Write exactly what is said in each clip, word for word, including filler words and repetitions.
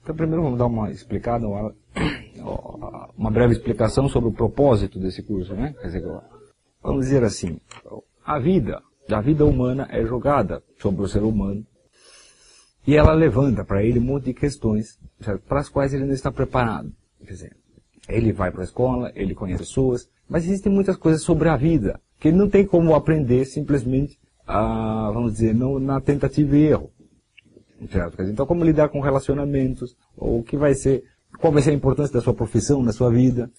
Então, primeiro vamos dar uma explicada, uma, uma breve explicação sobre o propósito desse curso, né? Quer dizer, vamos dizer assim, a vida, a vida humana é jogada sobre o ser humano e ela levanta para ele um monte de questões, certo? Para as quais ele não está preparado. Quer dizer, ele vai para a escola, ele conhece pessoas, mas existem muitas coisas sobre a vida que ele não tem como aprender simplesmente, ah, vamos dizer, não, na tentativa e erro. Certo? Então, como lidar com relacionamentos, ou o que vai ser, qual vai ser a importância da sua profissão na sua vida,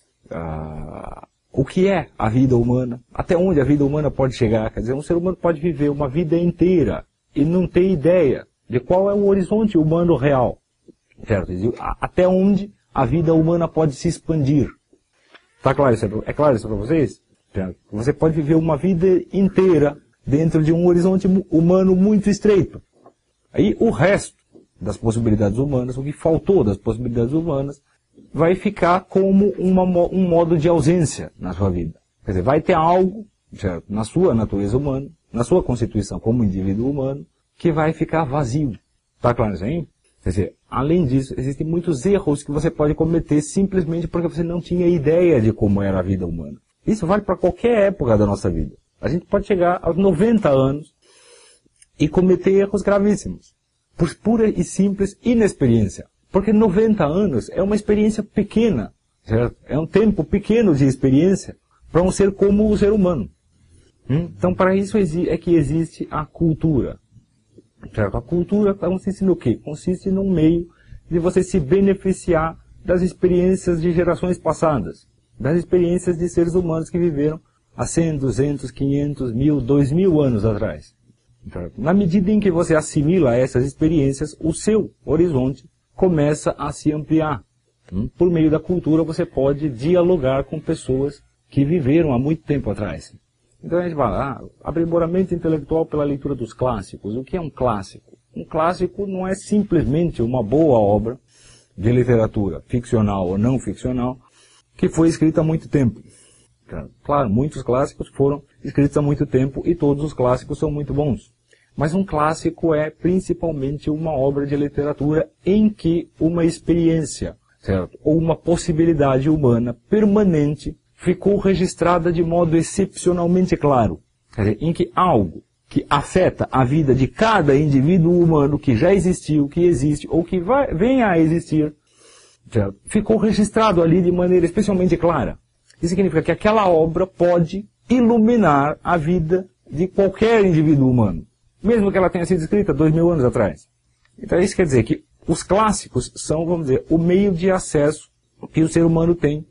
ah, o que é a vida humana, até onde a vida humana pode chegar. Quer dizer, um ser humano pode viver uma vida inteira e não ter ideia de qual é o horizonte humano real. Certo? Até onde a vida humana pode se expandir. Tá claro isso? É claro isso para vocês? Certo? Você pode viver uma vida inteira dentro de um horizonte humano muito estreito. Aí o resto das possibilidades humanas, o que faltou das possibilidades humanas, vai ficar como uma, um modo de ausência na sua vida. Quer dizer, vai ter algo, certo, na sua natureza humana, na sua constituição como indivíduo humano, que vai ficar vazio. Tá claro isso aí? Quer dizer, além disso, existem muitos erros que você pode cometer simplesmente porque você não tinha ideia de como era a vida humana. Isso vale para qualquer época da nossa vida. A gente pode chegar aos noventa anos e cometer erros gravíssimos, por pura e simples inexperiência. Porque noventa anos é uma experiência pequena, certo? É um tempo pequeno de experiência para um ser como o ser humano. Hum? Então, para isso é que existe a cultura. Certo? A cultura consiste no quê? Consiste num meio de você se beneficiar das experiências de gerações passadas, das experiências de seres humanos que viveram há cem, duzentos, quinhentos, mil, dois mil anos atrás. Na medida em que você assimila essas experiências, o seu horizonte começa a se ampliar. Por meio da cultura você pode dialogar com pessoas que viveram há muito tempo atrás. Então a gente fala, ah, aprimoramento intelectual pela leitura dos clássicos. O que é um clássico? Um clássico não é simplesmente uma boa obra de literatura, ficcional ou não ficcional, que foi escrita há muito tempo. Claro, muitos clássicos foram escritos há muito tempo e todos os clássicos são muito bons. Mas um clássico é principalmente uma obra de literatura em que uma experiência, certo? Ou uma possibilidade humana permanente ficou registrada de modo excepcionalmente claro. Quer dizer, em que algo que afeta a vida de cada indivíduo humano que já existiu, que existe ou que vai, venha a existir, certo? Ficou registrado ali de maneira especialmente clara. Isso significa que aquela obra pode iluminar a vida de qualquer indivíduo humano, mesmo que ela tenha sido escrita dois mil anos atrás. Então isso quer dizer que os clássicos são, vamos dizer, o meio de acesso que o ser humano tem,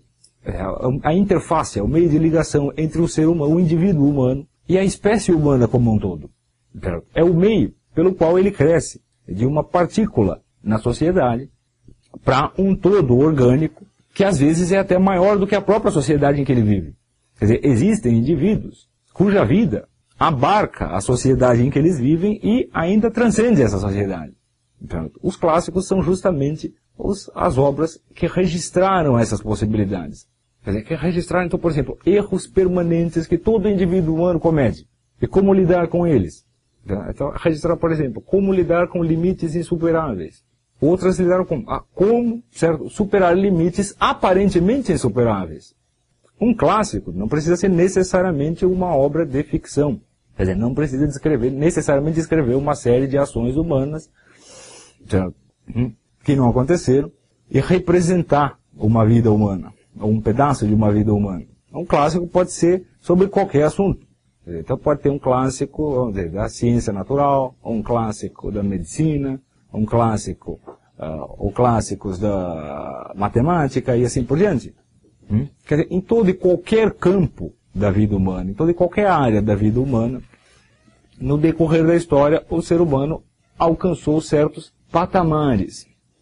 a interface, o meio de ligação entre o ser humano, o indivíduo humano e a espécie humana como um todo. É o meio pelo qual ele cresce de uma partícula na sociedade para um todo orgânico que às vezes é até maior do que a própria sociedade em que ele vive. Quer dizer, existem indivíduos cuja vida abarca a sociedade em que eles vivem e ainda transcende essa sociedade. Então, os clássicos são justamente os, as obras que registraram essas possibilidades. Quer dizer, que registraram, então, por exemplo, erros permanentes que todo indivíduo humano comete. E como lidar com eles. Então, registrar, por exemplo, como lidar com limites insuperáveis. Outras lidaram com ah, como, certo, superar limites aparentemente insuperáveis. Um clássico não precisa ser necessariamente uma obra de ficção. Quer dizer, não precisa descrever, necessariamente descrever uma série de ações humanas, certo, que não aconteceram e representar uma vida humana, ou um pedaço de uma vida humana. Um clássico pode ser sobre qualquer assunto. Então pode ter um clássico, vamos dizer, da ciência natural, ou um clássico da medicina, um clássico, uh, ou clássicos da matemática e assim por diante. Hum? Quer dizer, em todo e qualquer campo da vida humana, em toda e qualquer área da vida humana, no decorrer da história, o ser humano alcançou certos patamares.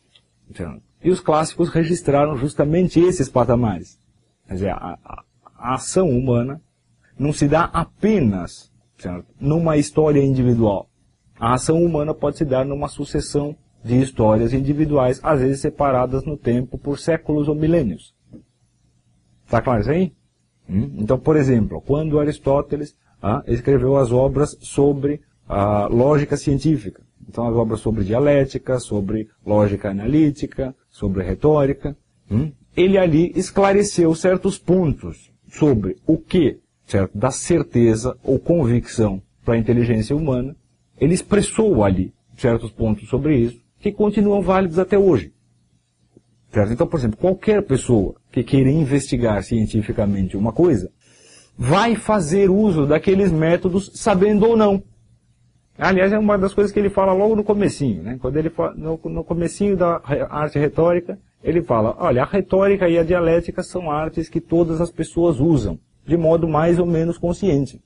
E os clássicos registraram justamente esses patamares. Quer dizer, a, a, a ação humana não se dá apenas, certo, numa história individual. A ação humana pode se dar numa sucessão de histórias individuais, às vezes separadas no tempo por séculos ou milênios. Está claro isso aí? Hum? Então, por exemplo, quando Aristóteles ah, escreveu as obras sobre a lógica científica, Então as obras sobre dialética, sobre lógica analítica, sobre retórica, hum? ele ali esclareceu certos pontos sobre o que, certo, da certeza ou convicção para a inteligência humana. Ele expressou ali certos pontos sobre isso que continuam válidos até hoje. Certo? Então, por exemplo, qualquer pessoa que queira investigar cientificamente uma coisa vai fazer uso daqueles métodos sabendo ou não. Aliás, é uma das coisas que ele fala logo no comecinho, né? Quando ele fala, no, no comecinho da arte retórica, ele fala, olha, a retórica e a dialética são artes que todas as pessoas usam, de modo mais ou menos consciente.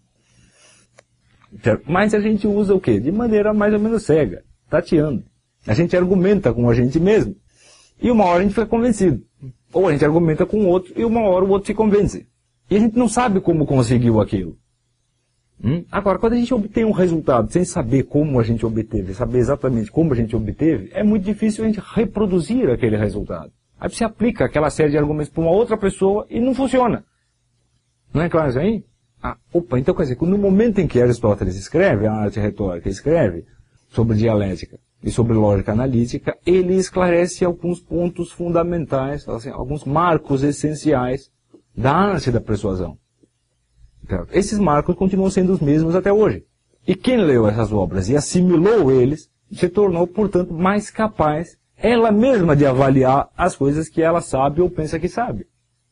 Mas a gente usa o quê? De maneira mais ou menos cega, tateando. A gente argumenta com a gente mesmo, e uma hora a gente fica convencido. Ou a gente argumenta com o outro, e uma hora o outro se convence. E a gente não sabe como conseguiu aquilo. Hum? Agora, quando a gente obtém um resultado sem saber como a gente obteve, saber exatamente como a gente obteve, é muito difícil a gente reproduzir aquele resultado. Aí você aplica aquela série de argumentos para uma outra pessoa e não funciona. Não é claro isso aí? Ah, opa, então quer dizer que no momento em que Aristóteles escreve, a arte retórica escreve sobre dialética e sobre lógica analítica, ele esclarece alguns pontos fundamentais, assim, alguns marcos essenciais da arte da persuasão. Esses marcos continuam sendo os mesmos até hoje. E quem leu essas obras e assimilou eles, se tornou, portanto, mais capaz, ela mesma, de avaliar as coisas que ela sabe ou pensa que sabe.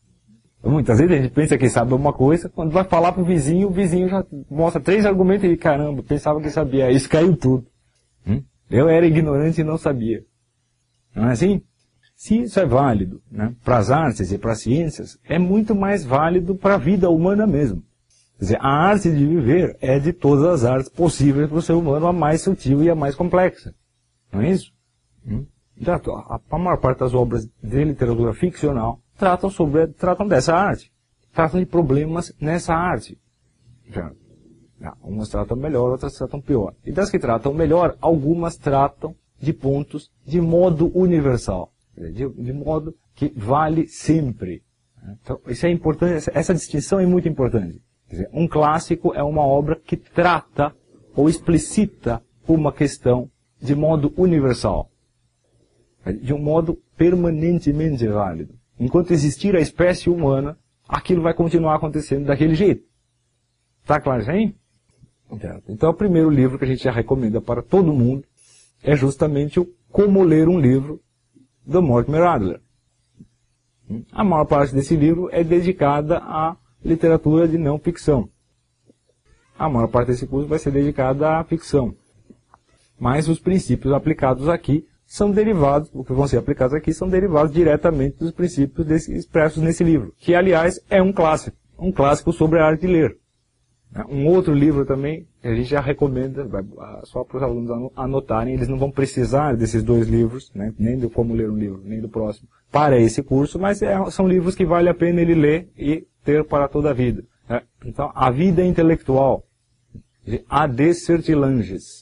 Muitas vezes a gente pensa que sabe uma coisa, quando vai falar para o vizinho, o vizinho já mostra três argumentos e, caramba, pensava que sabia, isso caiu tudo. Hum? Eu era ignorante e não sabia. Não é assim? Se isso é válido, né, para as artes e para as ciências, é muito mais válido para a vida humana mesmo. Quer dizer, a arte de viver é de todas as artes possíveis para o ser humano a mais sutil e a mais complexa. Não é isso? Hum? A, a maior parte das obras de literatura ficcional tratam, sobre, tratam dessa arte. Tratam de problemas nessa arte. Já, já, umas tratam melhor, outras tratam pior. E das que tratam melhor, algumas tratam de pontos de modo universal. De, de modo que vale sempre. Então, isso é importante, essa, essa distinção é muito importante. Quer dizer, um clássico é uma obra que trata ou explicita uma questão de modo universal. De um modo permanentemente válido. Enquanto existir a espécie humana, aquilo vai continuar acontecendo daquele jeito. Tá claro isso aí? Então, o primeiro livro que a gente já recomenda para todo mundo é justamente o Como Ler um Livro, do Mortimer Adler. A maior parte desse livro é dedicada à literatura de não ficção. A maior parte desse curso vai ser dedicada à ficção. Mas os princípios aplicados aqui são derivados, o que vão ser aplicados aqui são derivados diretamente dos princípios desse, expressos nesse livro, que aliás é um clássico, um clássico sobre a arte de ler. Um outro livro também, que a gente já recomenda, só para os alunos anotarem, eles não vão precisar desses dois livros, né, nem do Como Ler um Livro, nem do próximo, para esse curso, mas é, são livros que vale a pena ele ler e ter para toda a vida. Né? Então, A Vida Intelectual, A Descertilanges.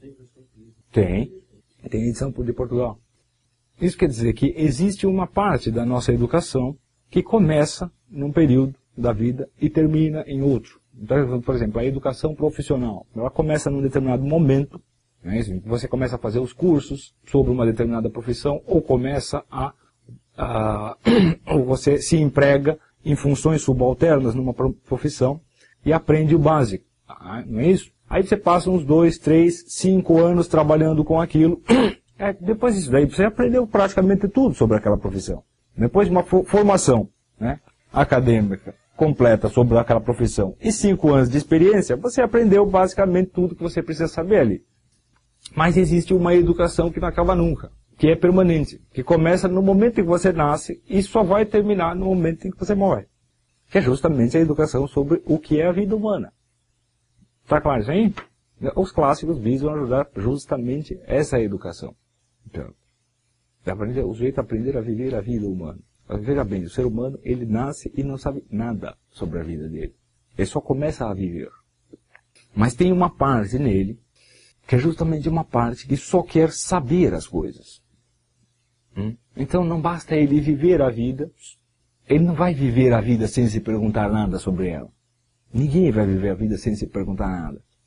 Tem, tem edição de Portugal. Isso quer dizer que existe uma parte da nossa educação que começa num período da vida e termina em outro. Então, por exemplo, a educação profissional, ela começa num determinado momento, né, você começa a fazer os cursos sobre uma determinada profissão, ou começa a, a ou você se emprega em funções subalternas numa profissão e aprende o básico, não é isso? Aí você passa uns dois, três, cinco anos trabalhando com aquilo, é, depois disso daí você aprendeu praticamente tudo sobre aquela profissão. Depois de uma formação, né, acadêmica completa sobre aquela profissão e cinco anos de experiência, você aprendeu basicamente tudo que você precisa saber ali. Mas existe uma educação que não acaba nunca, que é permanente, que começa no momento em que você nasce e só vai terminar no momento em que você morre. Que é justamente a educação sobre o que é a vida humana. Está claro isso aí? Os clássicos visam ajudar justamente essa educação. Então, aprender, o jeito de aprender a viver a vida humana. Veja bem, o ser humano, ele nasce e não sabe nada sobre a vida dele. Ele só começa a viver. Mas tem uma parte nele, que é justamente uma parte que só quer saber as coisas. Hum? Então não basta ele viver a vida, ele não vai viver a vida sem se perguntar nada sobre ela. Ninguém vai viver a vida sem se perguntar nada.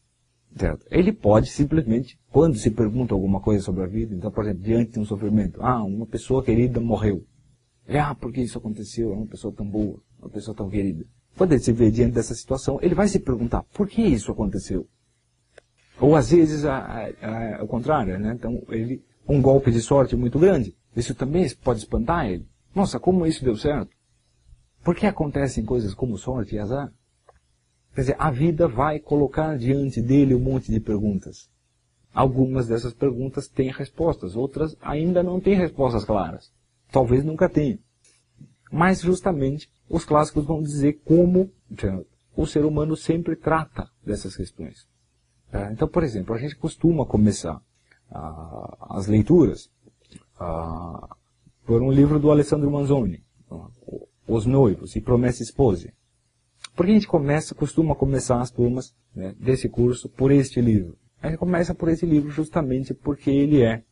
certo? Ele pode simplesmente, quando se pergunta alguma coisa sobre a vida, então, por exemplo, diante de um sofrimento, ah, uma pessoa querida morreu. Ah, por que isso aconteceu? É uma pessoa tão boa, uma pessoa tão querida. Quando ele se vê diante dessa situação, ele vai se perguntar, por que isso aconteceu? Ou às vezes, ao contrário, né? Então, ele, um golpe de sorte muito grande, isso também pode espantar ele. Nossa, como isso deu certo? Por que acontecem coisas como sorte e azar? Quer dizer, a vida vai colocar diante dele um monte de perguntas. Algumas dessas perguntas têm respostas, outras ainda não têm respostas claras. Talvez nunca tenha. Mas justamente os clássicos vão dizer como o ser humano sempre trata dessas questões. Então, por exemplo, a gente costuma começar ah, as leituras ah, por um livro do Alessandro Manzoni, Os Noivos e Promesse Sposi. Porque a gente começa, costuma começar as turmas, né, desse curso por este livro. A gente começa por esse livro justamente porque ele é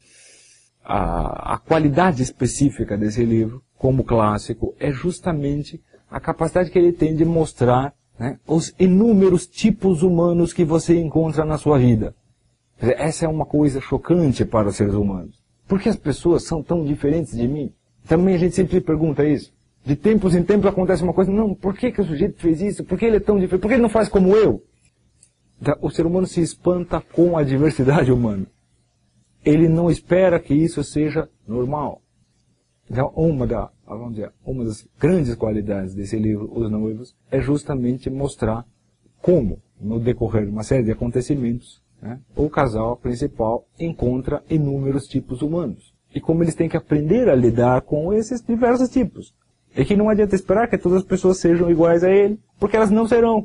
a, a qualidade específica desse livro, como clássico, é justamente a capacidade que ele tem de mostrar, né, os inúmeros tipos humanos que você encontra na sua vida. Essa é uma coisa chocante para os seres humanos. Por que as pessoas são tão diferentes de mim? Também a gente sempre pergunta isso. De tempos em tempos acontece uma coisa, não, por que, que o sujeito fez isso? Por que ele é tão diferente? Por que ele não faz como eu? O ser humano se espanta com a diversidade humana. Ele não espera que isso seja normal. Então, uma, da, vamos dizer, uma das grandes qualidades desse livro, Os Noivos, é justamente mostrar como, no decorrer de uma série de acontecimentos, né, o casal principal encontra inúmeros tipos humanos. E como eles têm que aprender a lidar com esses diversos tipos. E que não adianta esperar que todas as pessoas sejam iguais a ele, porque elas não serão.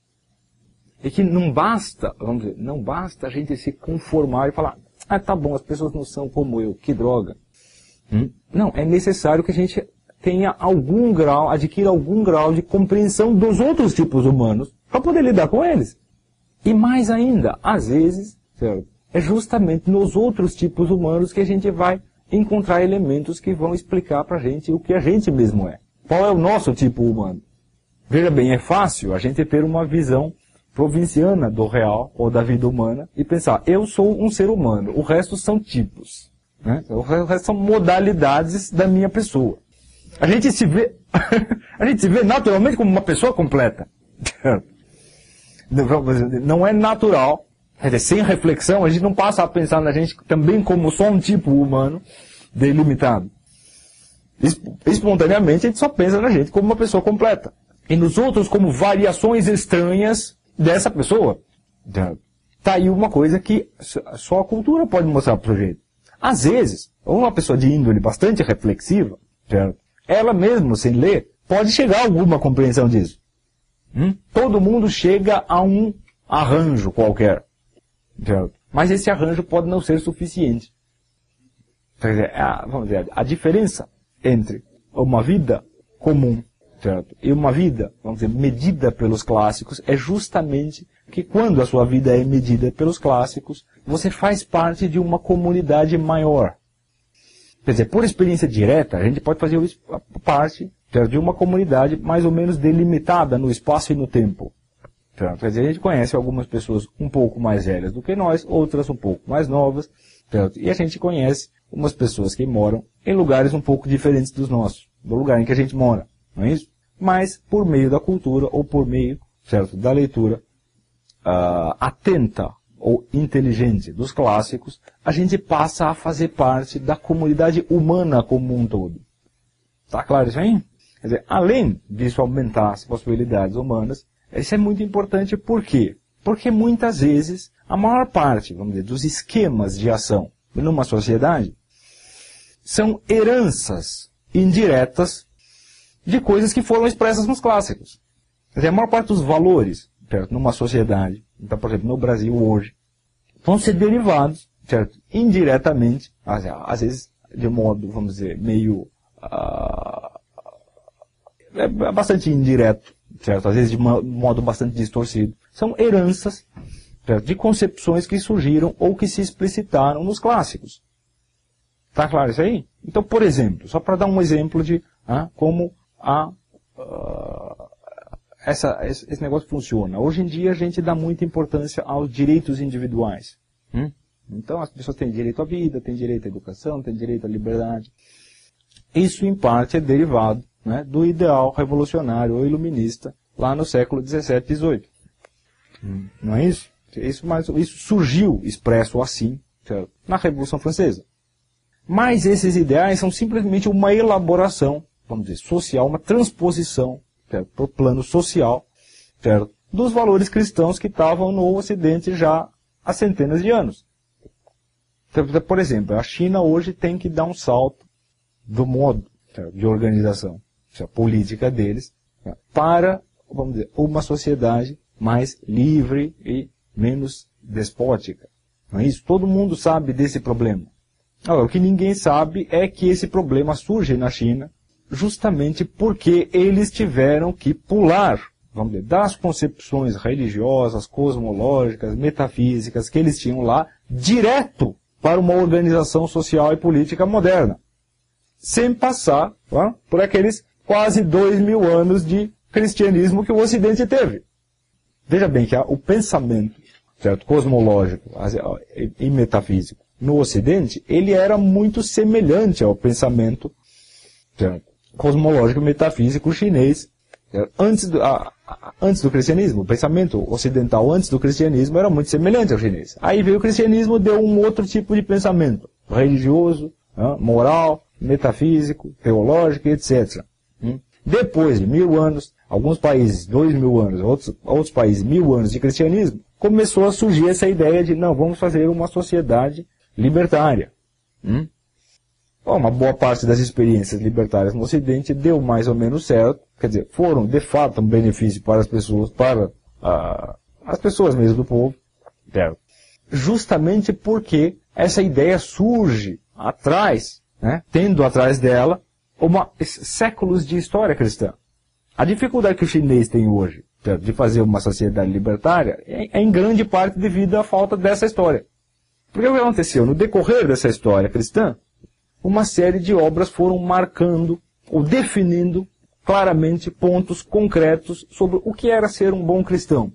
E que não basta, vamos dizer, não basta a gente se conformar e falar, ah, tá bom, as pessoas não são como eu, que droga. Hum? Não, é necessário que a gente tenha algum grau, adquira algum grau de compreensão dos outros tipos humanos para poder lidar com eles. E mais ainda, às vezes, certo, é justamente nos outros tipos humanos que a gente vai encontrar elementos que vão explicar para a gente o que a gente mesmo é. Qual é o nosso tipo humano? Veja bem, é fácil a gente ter uma visão provinciana do real ou da vida humana e pensar, eu sou um ser humano, o resto são tipos. Né? O resto são modalidades da minha pessoa. A gente se vê, a gente se vê naturalmente como uma pessoa completa. Não é natural, quer dizer, sem reflexão, a gente não passa a pensar na gente também como só um tipo humano delimitado. Espontaneamente a gente só pensa na gente como uma pessoa completa. E nos outros como variações estranhas dessa pessoa. Tá aí uma coisa que só a cultura pode mostrar para o sujeito. Às vezes, uma pessoa de índole bastante reflexiva, certo? Ela mesmo, sem ler, pode chegar a alguma compreensão disso. Hum? Todo mundo chega a um arranjo qualquer. Certo? Mas esse arranjo pode não ser suficiente. Quer dizer, a, vamos dizer, a diferença entre uma vida comum, certo, e uma vida, vamos dizer, medida pelos clássicos, é justamente que quando a sua vida é medida pelos clássicos, você faz parte de uma comunidade maior. Quer dizer, por experiência direta, a gente pode fazer parte, certo, de uma comunidade mais ou menos delimitada no espaço e no tempo. Certo? Quer dizer, a gente conhece algumas pessoas um pouco mais velhas do que nós, outras um pouco mais novas, certo? E a gente conhece umas pessoas que moram em lugares um pouco diferentes dos nossos, do lugar em que a gente mora, não é isso? Mas, por meio da cultura, ou por meio, certo, da leitura uh, atenta ou inteligente dos clássicos, a gente passa a fazer parte da comunidade humana como um todo. Tá claro isso aí? Quer dizer, além disso aumentar as possibilidades humanas, isso é muito importante, por quê? Porque muitas vezes, a maior parte, vamos dizer, dos esquemas de ação numa sociedade são heranças indiretas de coisas que foram expressas nos clássicos. Quer dizer, a maior parte dos valores, certo, numa sociedade, então, por exemplo, no Brasil hoje, vão ser derivados, certo, indiretamente, às vezes de modo, vamos dizer, meio uh, é bastante indireto, certo, às vezes de modo bastante distorcido. São heranças, certo, de concepções que surgiram ou que se explicitaram nos clássicos. Tá claro isso aí? Então, por exemplo, só para dar um exemplo de ah, como a, uh, essa, esse negócio funciona? Hoje em dia a gente dá muita importância aos direitos individuais. Hum? Então as pessoas têm direito à vida, têm direito à educação, têm direito à liberdade. Isso em parte é derivado, né, do ideal revolucionário ou iluminista lá no século dezessete, dezoito. Hum. Não é isso? Isso, mas, isso surgiu expresso assim, certo? Na Revolução Francesa. Mas esses ideais são simplesmente uma elaboração, vamos dizer, social, uma transposição para o plano social, certo? Dos valores cristãos que estavam no Ocidente já há centenas de anos. Por exemplo, a China hoje tem que dar um salto do modo, certo, de organização, certo, política deles, certo, para, vamos dizer, uma sociedade mais livre e menos despótica. Não é isso? Todo mundo sabe desse problema. Agora, o que ninguém sabe é que esse problema surge na China justamente porque eles tiveram que pular, vamos dizer, das concepções religiosas, cosmológicas, metafísicas que eles tinham lá, direto para uma organização social e política moderna, sem passar, tá, por aqueles quase dois mil anos de cristianismo que o Ocidente teve. Veja bem que o pensamento, certo, cosmológico e metafísico no Ocidente, ele era muito semelhante ao pensamento, certo, cosmológico e metafísico chinês, certo, antes, do, a, a, antes do cristianismo. O pensamento ocidental antes do cristianismo era muito semelhante ao chinês. Aí veio o cristianismo, deu um outro tipo de pensamento, religioso, né, moral, metafísico, teológico, etcétera. Hum? Depois de mil anos, alguns países, dois mil anos, outros, outros países, mil anos de cristianismo, começou a surgir essa ideia de, não, vamos fazer uma sociedade libertária. Hum? Bom, uma boa parte das experiências libertárias no Ocidente deu mais ou menos certo, quer dizer, foram de fato um benefício para as pessoas, para ah, as pessoas mesmo do povo, certo? Justamente porque essa ideia surge atrás, né, tendo atrás dela uma, séculos de história cristã. A dificuldade que o chinês tem hoje, certo, de fazer uma sociedade libertária é, é em grande parte devido à falta dessa história. Porque o que aconteceu? No decorrer dessa história cristã, uma série de obras foram marcando ou definindo claramente pontos concretos sobre o que era ser um bom cristão.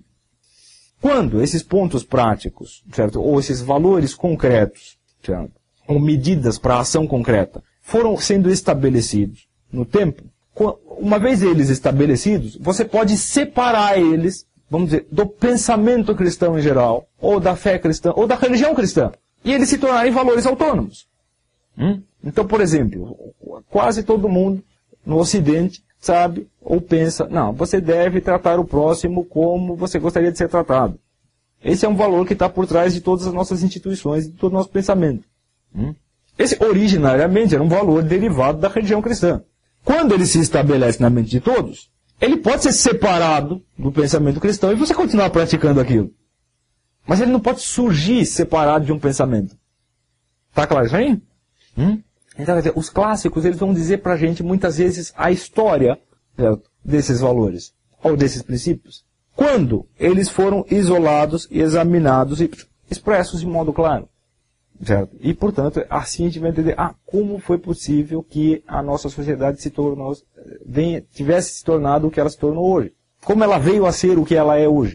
Quando esses pontos práticos, certo, ou esses valores concretos, certo, ou medidas para a ação concreta, foram sendo estabelecidos no tempo, uma vez eles estabelecidos, você pode separar eles, vamos dizer, do pensamento cristão em geral, ou da fé cristã, ou da religião cristã, e eles se tornarem valores autônomos. Hum? Então, por exemplo, quase todo mundo no Ocidente sabe ou pensa, não, você deve tratar o próximo como você gostaria de ser tratado. Esse é um valor que está por trás de todas as nossas instituições, de todo o nosso pensamento. Hum? Esse, originariamente, era um valor derivado da religião cristã. Quando ele se estabelece na mente de todos, ele pode ser separado do pensamento cristão e você continuar praticando aquilo. Mas ele não pode surgir separado de um pensamento. Tá claro isso aí? Hum? Então, quer dizer, os clássicos, eles vão dizer pra gente, muitas vezes, a história, certo, desses valores, ou desses princípios, quando eles foram isolados, examinados e expressos de modo claro. Certo? E, portanto, assim a gente vai entender, ah, como foi possível que a nossa sociedade se tornou, venha, tivesse se tornado o que ela se tornou hoje. Como ela veio a ser o que ela é hoje.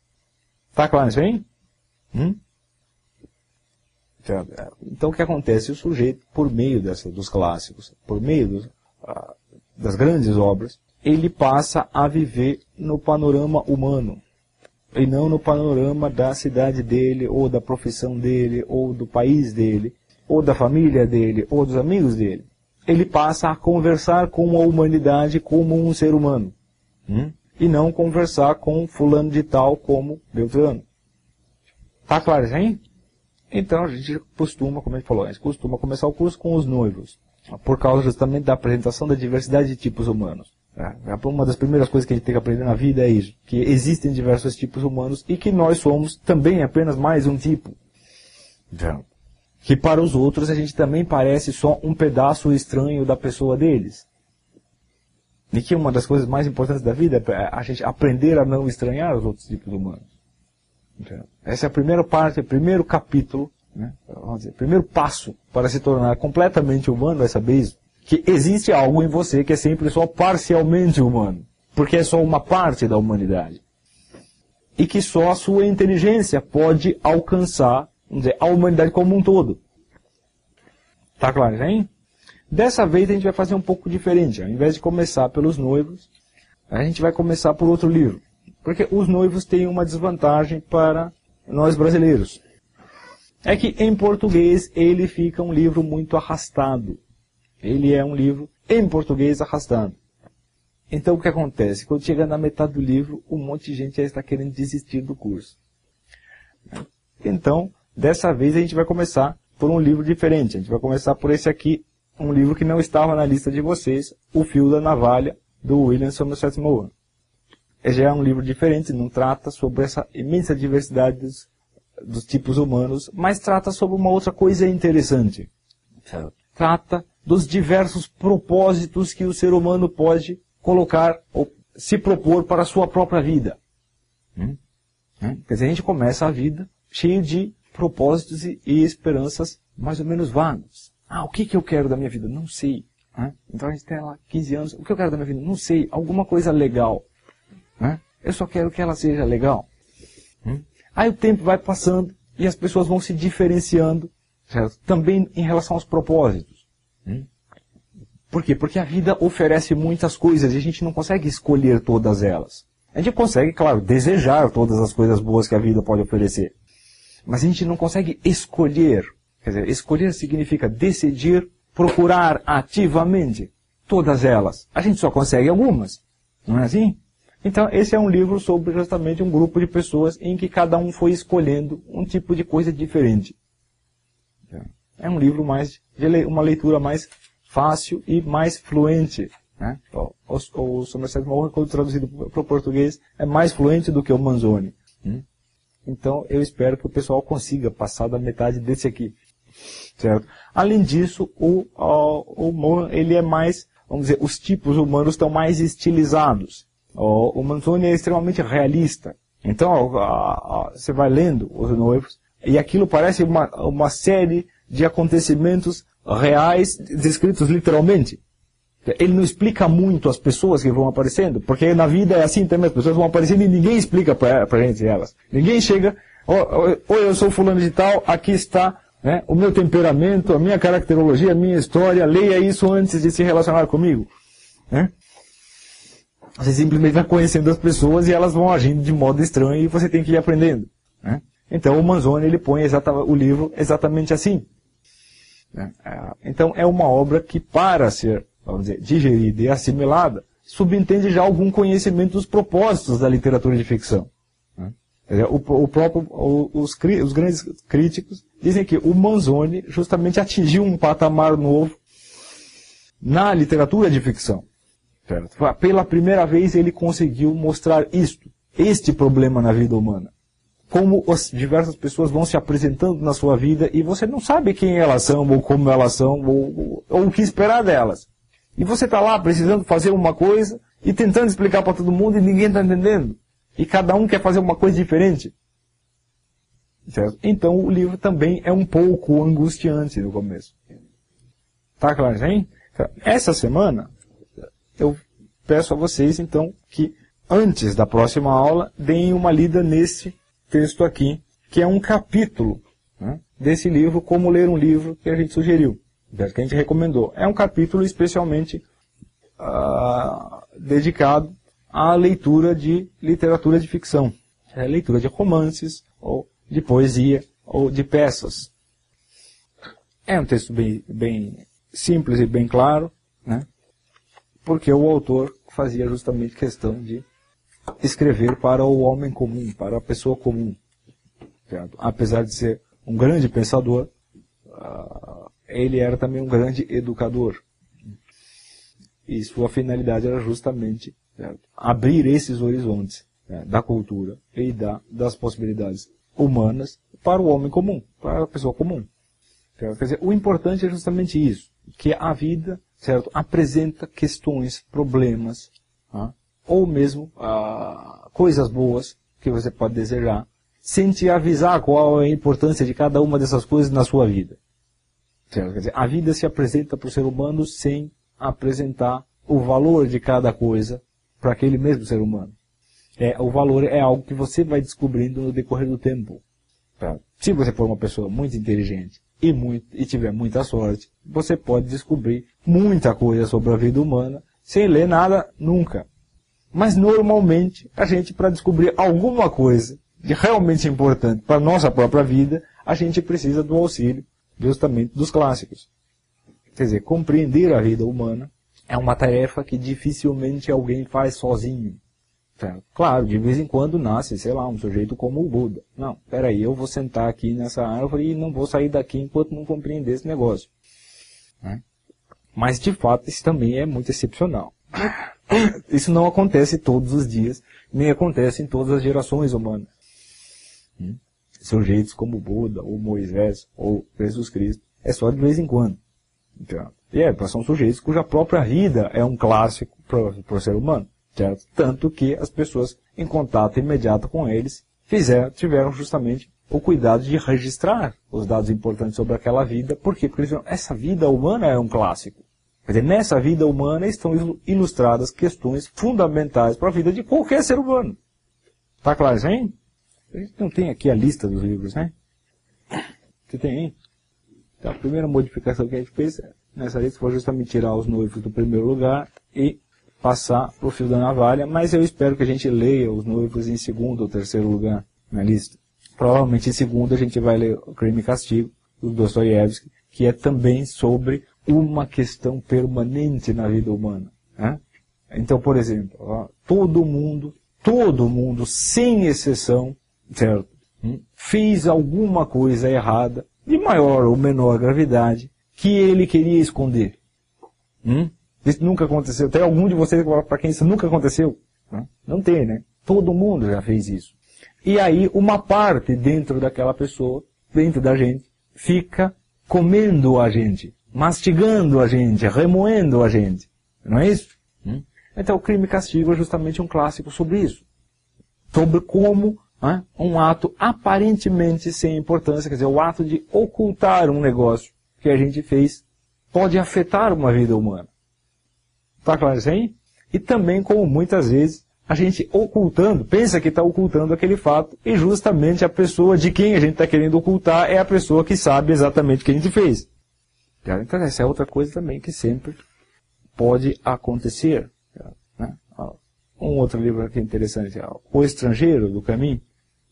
Tá claro isso aí? Hum? Então, o que acontece? O sujeito, por meio dessa, dos clássicos, por meio dos, ah, das grandes obras, ele passa a viver no panorama humano. E não no panorama da cidade dele, ou da profissão dele, ou do país dele, ou da família dele, ou dos amigos dele. Ele passa a conversar com a humanidade como um ser humano. Hum? E não conversar com fulano de tal como Beltrano. Tá claro isso aí? Então a gente costuma, como a gente falou, a gente costuma começar o curso com os noivos. Por causa justamente da apresentação da diversidade de tipos humanos. Uma das primeiras coisas que a gente tem que aprender na vida é isso, que existem diversos tipos humanos e que nós somos também apenas mais um tipo. Então, que para os outros a gente também parece só um pedaço estranho da pessoa deles. E que uma das coisas mais importantes da vida é a gente aprender a não estranhar os outros tipos humanos. Então, essa é a primeira parte, o primeiro capítulo, né, vamos dizer, o primeiro passo para se tornar completamente humano é saber isso. Que existe algo em você que é sempre só parcialmente humano. porque é só uma parte da humanidade. E que só a sua inteligência pode alcançar, vamos dizer, a humanidade como um todo. Tá claro, hein? Dessa vez a gente vai fazer um pouco diferente. Ao invés de começar pelos noivos, a gente vai começar por outro livro. Porque os noivos têm uma desvantagem para nós brasileiros. É que em português ele fica um livro muito arrastado. Ele é um livro em português arrastado. Então o que acontece? Quando chega na metade do livro, um monte de gente já está querendo desistir do curso. Então, dessa vez a gente vai começar por um livro diferente. A gente vai começar por esse aqui, um livro que não estava na lista de vocês, O Fio da Navalha, do William Somerset Maugham. Já é um livro diferente, não trata sobre essa imensa diversidade dos, dos tipos humanos, mas trata sobre uma outra coisa interessante. Trata dos diversos propósitos que o ser humano pode colocar ou se propor para a sua própria vida. Hum? Hum? Quer dizer, a gente começa a vida cheio de propósitos e, e esperanças mais ou menos vagos. Ah, o que, que eu quero da minha vida? Não sei. Hum? Então a gente tem lá quinze anos. O que eu quero da minha vida? Não sei. Alguma coisa legal. Hum? Eu só quero que ela seja legal. Hum? Aí o tempo vai passando e as pessoas vão se diferenciando, certo? Também em relação aos propósitos. Hum? Por quê? Porque a vida oferece muitas coisas e a gente não consegue escolher todas elas. A gente consegue, claro, desejar todas as coisas boas que a vida pode oferecer. Mas a gente não consegue escolher. Quer dizer, escolher significa decidir, procurar ativamente todas elas. A gente só consegue algumas. Não é assim? Então, esse é um livro sobre justamente um grupo de pessoas em que cada um foi escolhendo um tipo de coisa diferente. É um livro mais, uma leitura mais fácil e mais fluente. Né? O, o, o Somerset Maugham, quando traduzido para o português, é mais fluente do que o Manzoni. Hum? Então, eu espero que o pessoal consiga passar da metade desse aqui. Certo? Além disso, o, o, o Maugham, ele é mais, vamos dizer, os tipos humanos estão mais estilizados. O, o Manzoni é extremamente realista. Então, a, a, você vai lendo Os Noivos, e aquilo parece uma, uma série de acontecimentos reais descritos literalmente. Ele não explica muito as pessoas que vão aparecendo, porque na vida é assim também, as pessoas vão aparecendo e ninguém explica pra, pra gente elas. Ninguém chega, ou oh, oh, eu sou fulano de tal, aqui está, né, o meu temperamento, a minha caracterologia, a minha história, leia isso antes de se relacionar comigo. Né? Você simplesmente vai conhecendo as pessoas e elas vão agindo de modo estranho e você tem que ir aprendendo. Né? Então o Manzoni, ele põe exata, o livro exatamente assim. Então é uma obra que, para ser, vamos dizer, digerida e assimilada, subentende já algum conhecimento dos propósitos da literatura de ficção. O, o próprio, os, os grandes críticos dizem que o Manzoni justamente atingiu um patamar novo na literatura de ficção. Certo? Pela primeira vez ele conseguiu mostrar isto, este problema na vida humana. Como as diversas pessoas vão se apresentando na sua vida e você não sabe quem elas são, ou como elas são, ou, ou, ou o que esperar delas. E você está lá precisando fazer uma coisa e tentando explicar para todo mundo e ninguém está entendendo. E cada um quer fazer uma coisa diferente. Certo? Então o livro também é um pouco angustiante no começo. Tá claro, hein? Essa semana, eu peço a vocês então que antes da próxima aula deem uma lida nesse texto aqui, que é um capítulo, né, desse livro, Como Ler um Livro, que a gente sugeriu, que a gente recomendou. É um capítulo especialmente uh, dedicado à leitura de literatura de ficção. É leitura de romances, ou de poesia, ou de peças. É um texto bem, bem simples e bem claro, né, porque o autor fazia justamente questão de escrever para o homem comum, para a pessoa comum. Certo? Apesar de ser um grande pensador, uh, ele era também um grande educador. E sua finalidade era justamente, certo, abrir esses horizontes, né, da cultura e da, das possibilidades humanas para o homem comum, para a pessoa comum. Certo? Quer dizer, o importante é justamente isso, que a vida, certo, apresenta questões, problemas, ah, ou mesmo ah, coisas boas que você pode desejar, sem te avisar qual é a importância de cada uma dessas coisas na sua vida. Certo? Quer dizer, a vida se apresenta para o ser humano sem apresentar o valor de cada coisa, para aquele mesmo ser humano. É, o valor é algo que você vai descobrindo no decorrer do tempo. Tá? Se você for uma pessoa muito inteligente e, muito, e tiver muita sorte, você pode descobrir muita coisa sobre a vida humana sem ler nada nunca. Mas normalmente, a gente, para descobrir alguma coisa de realmente importante para a nossa própria vida, a gente precisa do auxílio justamente dos clássicos. Quer dizer, compreender a vida humana é uma tarefa que dificilmente alguém faz sozinho. Claro, de vez em quando nasce, sei lá, um sujeito como o Buda. Não, peraí, eu vou sentar aqui nessa árvore e não vou sair daqui enquanto não compreender esse negócio. Né? Mas, de fato, isso também é muito excepcional. Isso não acontece todos os dias, nem acontece em todas as gerações humanas. Hum? Sujeitos como o Buda, ou Moisés, ou Jesus Cristo, é só de vez em quando. Então, e é, são sujeitos cuja própria vida é um clássico para o ser humano. Certo? Tanto que as pessoas em contato imediato com eles fizeram, tiveram justamente o cuidado de registrar os dados importantes sobre aquela vida. Por quê? Porque eles viram, essa vida humana é um clássico. Quer dizer, nessa vida humana estão ilustradas questões fundamentais para a vida de qualquer ser humano. Está claro isso aí? A gente não tem aqui a lista dos livros, né? Você tem aí? Então, a primeira modificação que a gente fez nessa lista foi justamente tirar os noivos do primeiro lugar e passar para o fio da navalha, mas eu espero que a gente leia os noivos em segundo ou terceiro lugar na lista. Provavelmente em segundo a gente vai ler o Crime e Castigo, do Dostoiévski, que é também sobre uma questão permanente na vida humana. Né? Então, por exemplo, ó, todo mundo, todo mundo, sem exceção, certo, hum, fez alguma coisa errada, de maior ou menor gravidade, que ele queria esconder. Hum? Isso nunca aconteceu. Tem algum de vocês para quem isso nunca aconteceu? Não, não tem, né? Todo mundo já fez isso. E aí, uma parte dentro daquela pessoa, dentro da gente, fica comendo a gente, mastigando a gente, remoendo a gente. Não é isso? Hum? Então, o Crime e Castigo é justamente um clássico sobre isso. Sobre como né, um ato aparentemente sem importância, quer dizer, o ato de ocultar um negócio que a gente fez, pode afetar uma vida humana. Está claro isso aí? E também como muitas vezes a gente ocultando, pensa que está ocultando aquele fato e justamente a pessoa de quem a gente está querendo ocultar é a pessoa que sabe exatamente o que a gente fez. Então essa é outra coisa também que sempre pode acontecer. Um outro livro aqui interessante, O Estrangeiro do Caminho.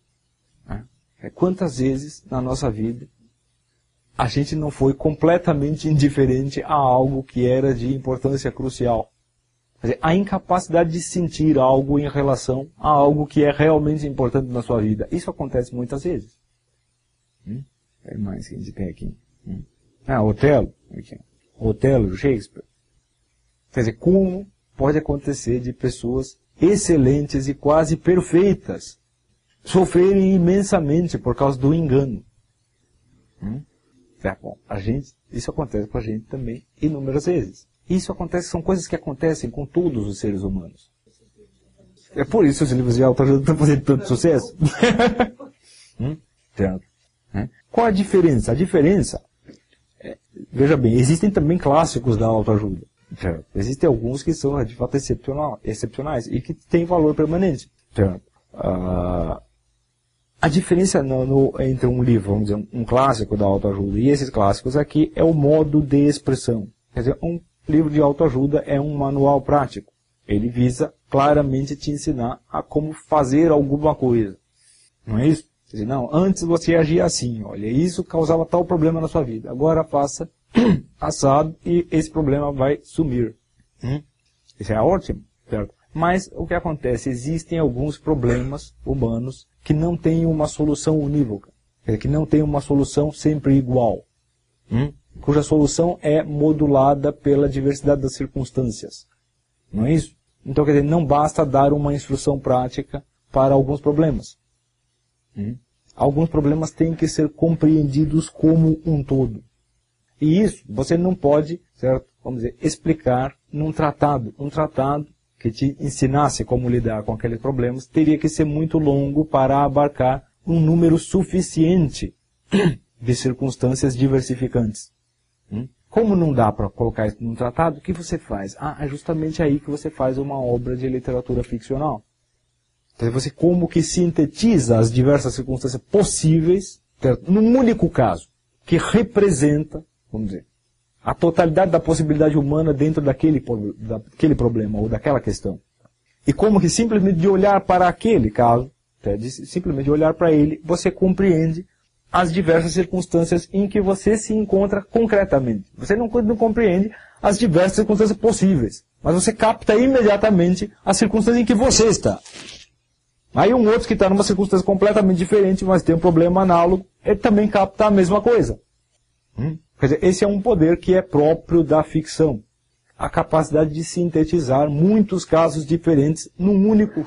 Quantas vezes na nossa vida a gente não foi completamente indiferente a algo que era de importância crucial. Quer dizer, a incapacidade de sentir algo em relação a algo que é realmente importante na sua vida. Isso acontece muitas vezes. Hum? O que mais que a gente tem aqui? Hum? Ah, Otelo. Aqui. Otelo, Shakespeare. Quer dizer, como pode acontecer de pessoas excelentes e quase perfeitas sofrerem imensamente por causa do engano? Hum? É, bom, a gente, isso acontece com a gente também inúmeras vezes. Isso acontece, são coisas que acontecem com todos os seres humanos. É por isso que os livros de autoajuda estão fazendo tanto sucesso. hum? é. Qual a diferença? A diferença, é, veja bem, existem também clássicos da autoajuda. Certo? Existem alguns que são de fato excepcional, excepcionais e que têm valor permanente. Uh, A diferença no, no, entre um livro, vamos dizer, um clássico da autoajuda e esses clássicos aqui é o modo de expressão. Quer dizer, um livro de autoajuda é um manual prático. Ele visa claramente te ensinar a como fazer alguma coisa. Não é isso? Quer dizer, não, antes você agia assim, olha, isso causava tal problema na sua vida. Agora faça assado e esse problema vai sumir. Hum? Isso é ótimo, certo? Mas o que acontece? Existem alguns problemas humanos que não têm uma solução unívoca, que não têm uma solução sempre igual, hum? cuja solução é modulada pela diversidade das circunstâncias. Não é isso? Então, quer dizer, não basta dar uma instrução prática para alguns problemas. Hum? Alguns problemas têm que ser compreendidos como um todo. E isso você não pode, certo? Vamos dizer, explicar num tratado. Um tratado que te ensinasse como lidar com aqueles problemas, teria que ser muito longo para abarcar um número suficiente de circunstâncias diversificantes. Hum? Como não dá para colocar isso num tratado, o que você faz? Ah, é justamente aí que você faz uma obra de literatura ficcional. Então você como que sintetiza as diversas circunstâncias possíveis, certo? Num único caso, que representa, vamos dizer, a totalidade da possibilidade humana dentro daquele, daquele problema ou daquela questão. E como que simplesmente de olhar para aquele caso, certo? De simplesmente de olhar para ele, você compreende as diversas circunstâncias em que você se encontra concretamente. Você não, não compreende as diversas circunstâncias possíveis, mas você capta imediatamente as circunstâncias em que você está. Aí um outro que está numa circunstância completamente diferente, mas tem um problema análogo, ele também capta a mesma coisa. Hum? Quer dizer, esse é um poder que é próprio da ficção. A capacidade de sintetizar muitos casos diferentes num único,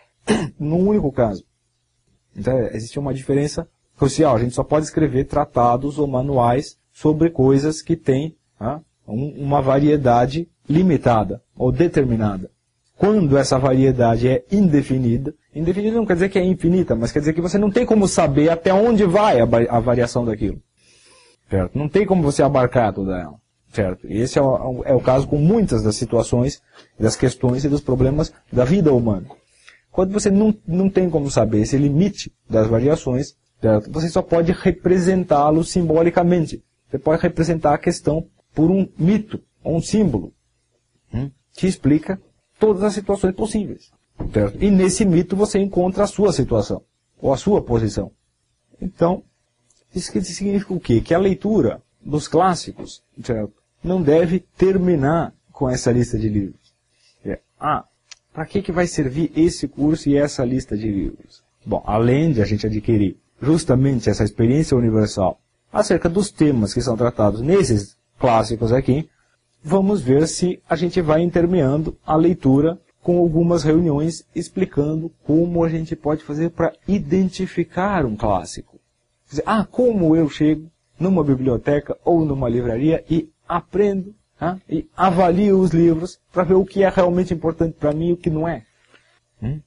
num único caso. Então existe uma diferença crucial. A gente só pode escrever tratados ou manuais sobre coisas que têm ah, um, uma variedade limitada ou determinada. Quando essa variedade é indefinida, indefinida não quer dizer que é infinita, mas quer dizer que você não tem como saber até onde vai a, a variação daquilo. Certo? Não tem como você abarcar toda ela. Certo? E esse é o, é o caso com muitas das situações, das questões e dos problemas da vida humana. Quando você não, não tem como saber esse limite das variações, certo? Você só pode representá-lo simbolicamente. Você pode representar a questão por um mito, ou um símbolo, hum, que explica todas as situações possíveis. Certo? E nesse mito você encontra a sua situação, ou a sua posição. Então, isso significa o quê? Que a leitura dos clássicos, certo? Não deve terminar com essa lista de livros. É, ah, para que, que vai servir esse curso e essa lista de livros? Bom, além de a gente adquirir justamente essa experiência universal acerca dos temas que são tratados nesses clássicos aqui, vamos ver se a gente vai intermeando a leitura com algumas reuniões explicando como a gente pode fazer para identificar um clássico. Quer dizer, ah, como eu chego numa biblioteca ou numa livraria e aprendo ah, e avalio os livros para ver o que é realmente importante para mim e o que não é. Hum?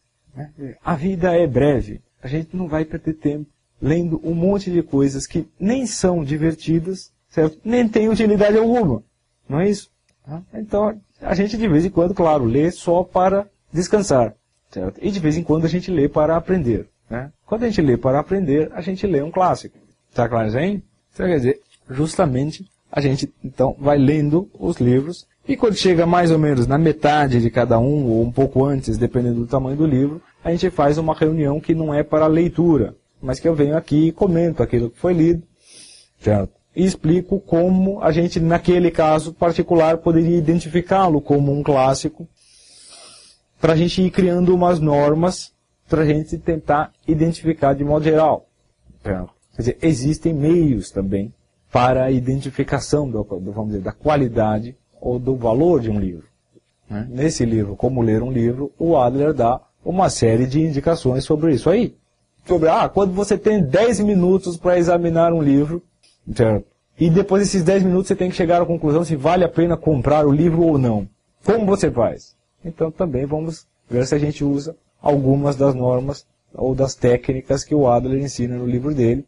A vida é breve. A gente não vai perder tempo lendo um monte de coisas que nem são divertidas, certo? Nem tem utilidade alguma. Não é isso? Então, a gente de vez em quando, claro, lê só para descansar, certo? E de vez em quando a gente lê para aprender, né? Quando a gente lê para aprender, a gente lê um clássico. Está claro isso aí? Então, quer dizer, justamente, a gente, então, vai lendo os livros, e quando chega mais ou menos na metade de cada um, ou um pouco antes, dependendo do tamanho do livro, a gente faz uma reunião que não é para leitura, mas que eu venho aqui e comento aquilo que foi lido, certo? E explico como a gente, naquele caso particular, poderia identificá-lo como um clássico, para a gente ir criando umas normas, para a gente tentar identificar de modo geral. Certo? Quer dizer, existem meios também para a identificação do, do, vamos dizer, da qualidade ou do valor de um livro. Né? Nesse livro, Como Ler um Livro, o Adler dá uma série de indicações sobre isso aí. Sobre, ah, quando você tem dez minutos para examinar um livro, certo? E depois desses dez minutos você tem que chegar à conclusão se vale a pena comprar o livro ou não. Como você faz? Então também vamos ver se a gente usa algumas das normas ou das técnicas que o Adler ensina no livro dele.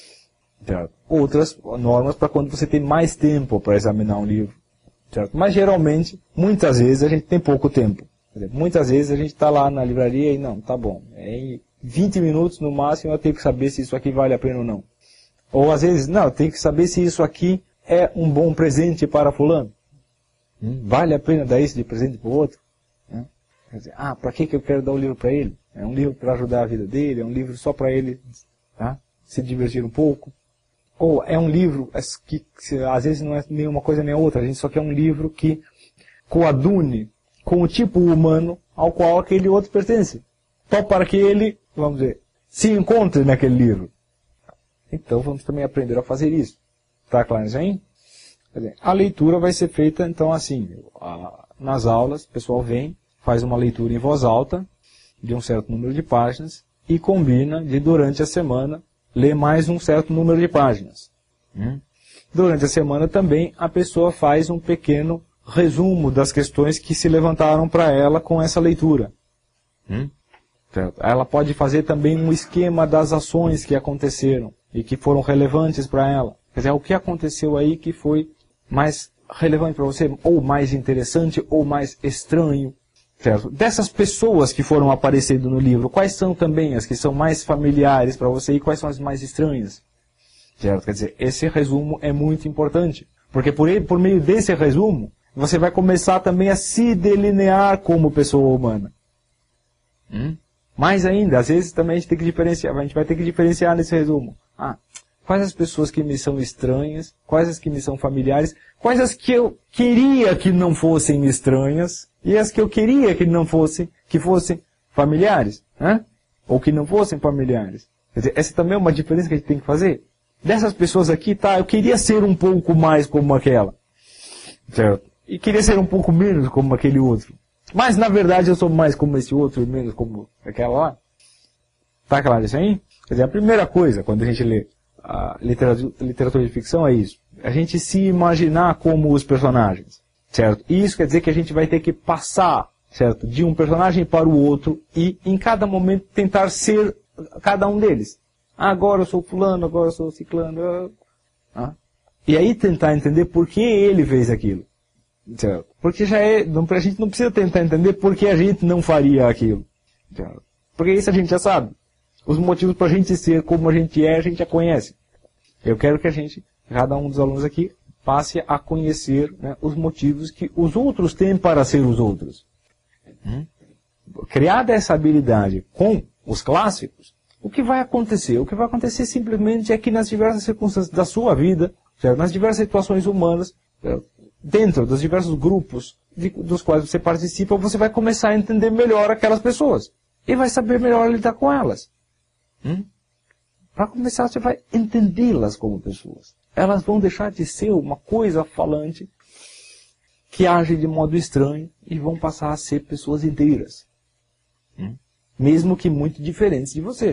Certo? Outras normas para quando você tem mais tempo para examinar um livro. Certo? Mas geralmente, muitas vezes a gente tem pouco tempo. Quer dizer, muitas vezes a gente está lá na livraria e não, tá bom. É em vinte minutos no máximo eu tenho que saber se isso aqui vale a pena ou não. Ou às vezes, não, eu tenho que saber se isso aqui é um bom presente para fulano. Hum? Vale a pena dar isso de presente para o outro? Hum? Quer dizer, ah, para que, que eu quero dar o livro para ele? É um livro para ajudar a vida dele? É um livro só para ele tá? se divertir um pouco? Ou é um livro que, que às vezes não é nenhuma coisa nem outra, a gente só quer um livro que coadune com o tipo humano ao qual aquele outro pertence. Só para que ele, vamos dizer, se encontre naquele livro. Então vamos também aprender a fazer isso. Está claro isso aí? A leitura vai ser feita então assim, nas aulas, o pessoal vem, faz uma leitura em voz alta, de um certo número de páginas, e combina de durante a semana ler mais um certo número de páginas. Hum? Durante a semana também a pessoa faz um pequeno resumo das questões que se levantaram para ela com essa leitura. Hum? Ela pode fazer também um esquema das ações que aconteceram e que foram relevantes para ela. Quer dizer, o que aconteceu aí que foi mais relevante para você, ou mais interessante, ou mais estranho, certo? Dessas pessoas que foram aparecendo no livro, quais são também as que são mais familiares para você e quais são as mais estranhas? Certo? Quer dizer, esse resumo é muito importante, porque por, ele, por meio desse resumo, você vai começar também a se delinear como pessoa humana. Hum? Mais ainda, às vezes também a gente tem que diferenciar, a gente vai ter que diferenciar nesse resumo. Ah, quais as pessoas que me são estranhas, quais as que me são familiares, quais as que eu queria que não fossem estranhas, e as que eu queria que não fossem, que fossem familiares, né? Ou que não fossem familiares. Quer dizer, essa também é uma diferença que a gente tem que fazer. Dessas pessoas aqui, tá, eu queria ser um pouco mais como aquela, certo? E queria ser um pouco menos como aquele outro. Mas, na verdade, eu sou mais como esse outro e menos como aquela lá. Tá claro isso aí? Quer dizer, a primeira coisa, quando a gente lê a literatura, literatura de ficção, é isso. A gente se imaginar como os personagens, certo? E isso quer dizer que a gente vai ter que passar, certo? De um personagem para o outro e, em cada momento, tentar ser cada um deles. Ah, agora eu sou fulano, agora eu sou ciclano. Ah. E aí tentar entender por que ele fez aquilo. Certo? Porque já é, não, a gente não precisa tentar entender por que a gente não faria aquilo. Certo? Porque isso a gente já sabe. Os motivos para a gente ser como a gente é, a gente já conhece. Eu quero que a gente, cada um dos alunos aqui, passe a conhecer, né, os motivos que os outros têm para ser os outros. Hum? Criada essa habilidade com os clássicos, o que vai acontecer? O que vai acontecer simplesmente é que nas diversas circunstâncias da sua vida, certo? Nas diversas situações humanas, certo? Dentro dos diversos grupos de, dos quais você participa, você vai começar a entender melhor aquelas pessoas. E vai saber melhor lidar com elas. Hum? Para começar, você vai entendê-las como pessoas. Elas vão deixar de ser uma coisa falante que age de modo estranho e vão passar a ser pessoas inteiras. Hum? Mesmo que muito diferentes de você.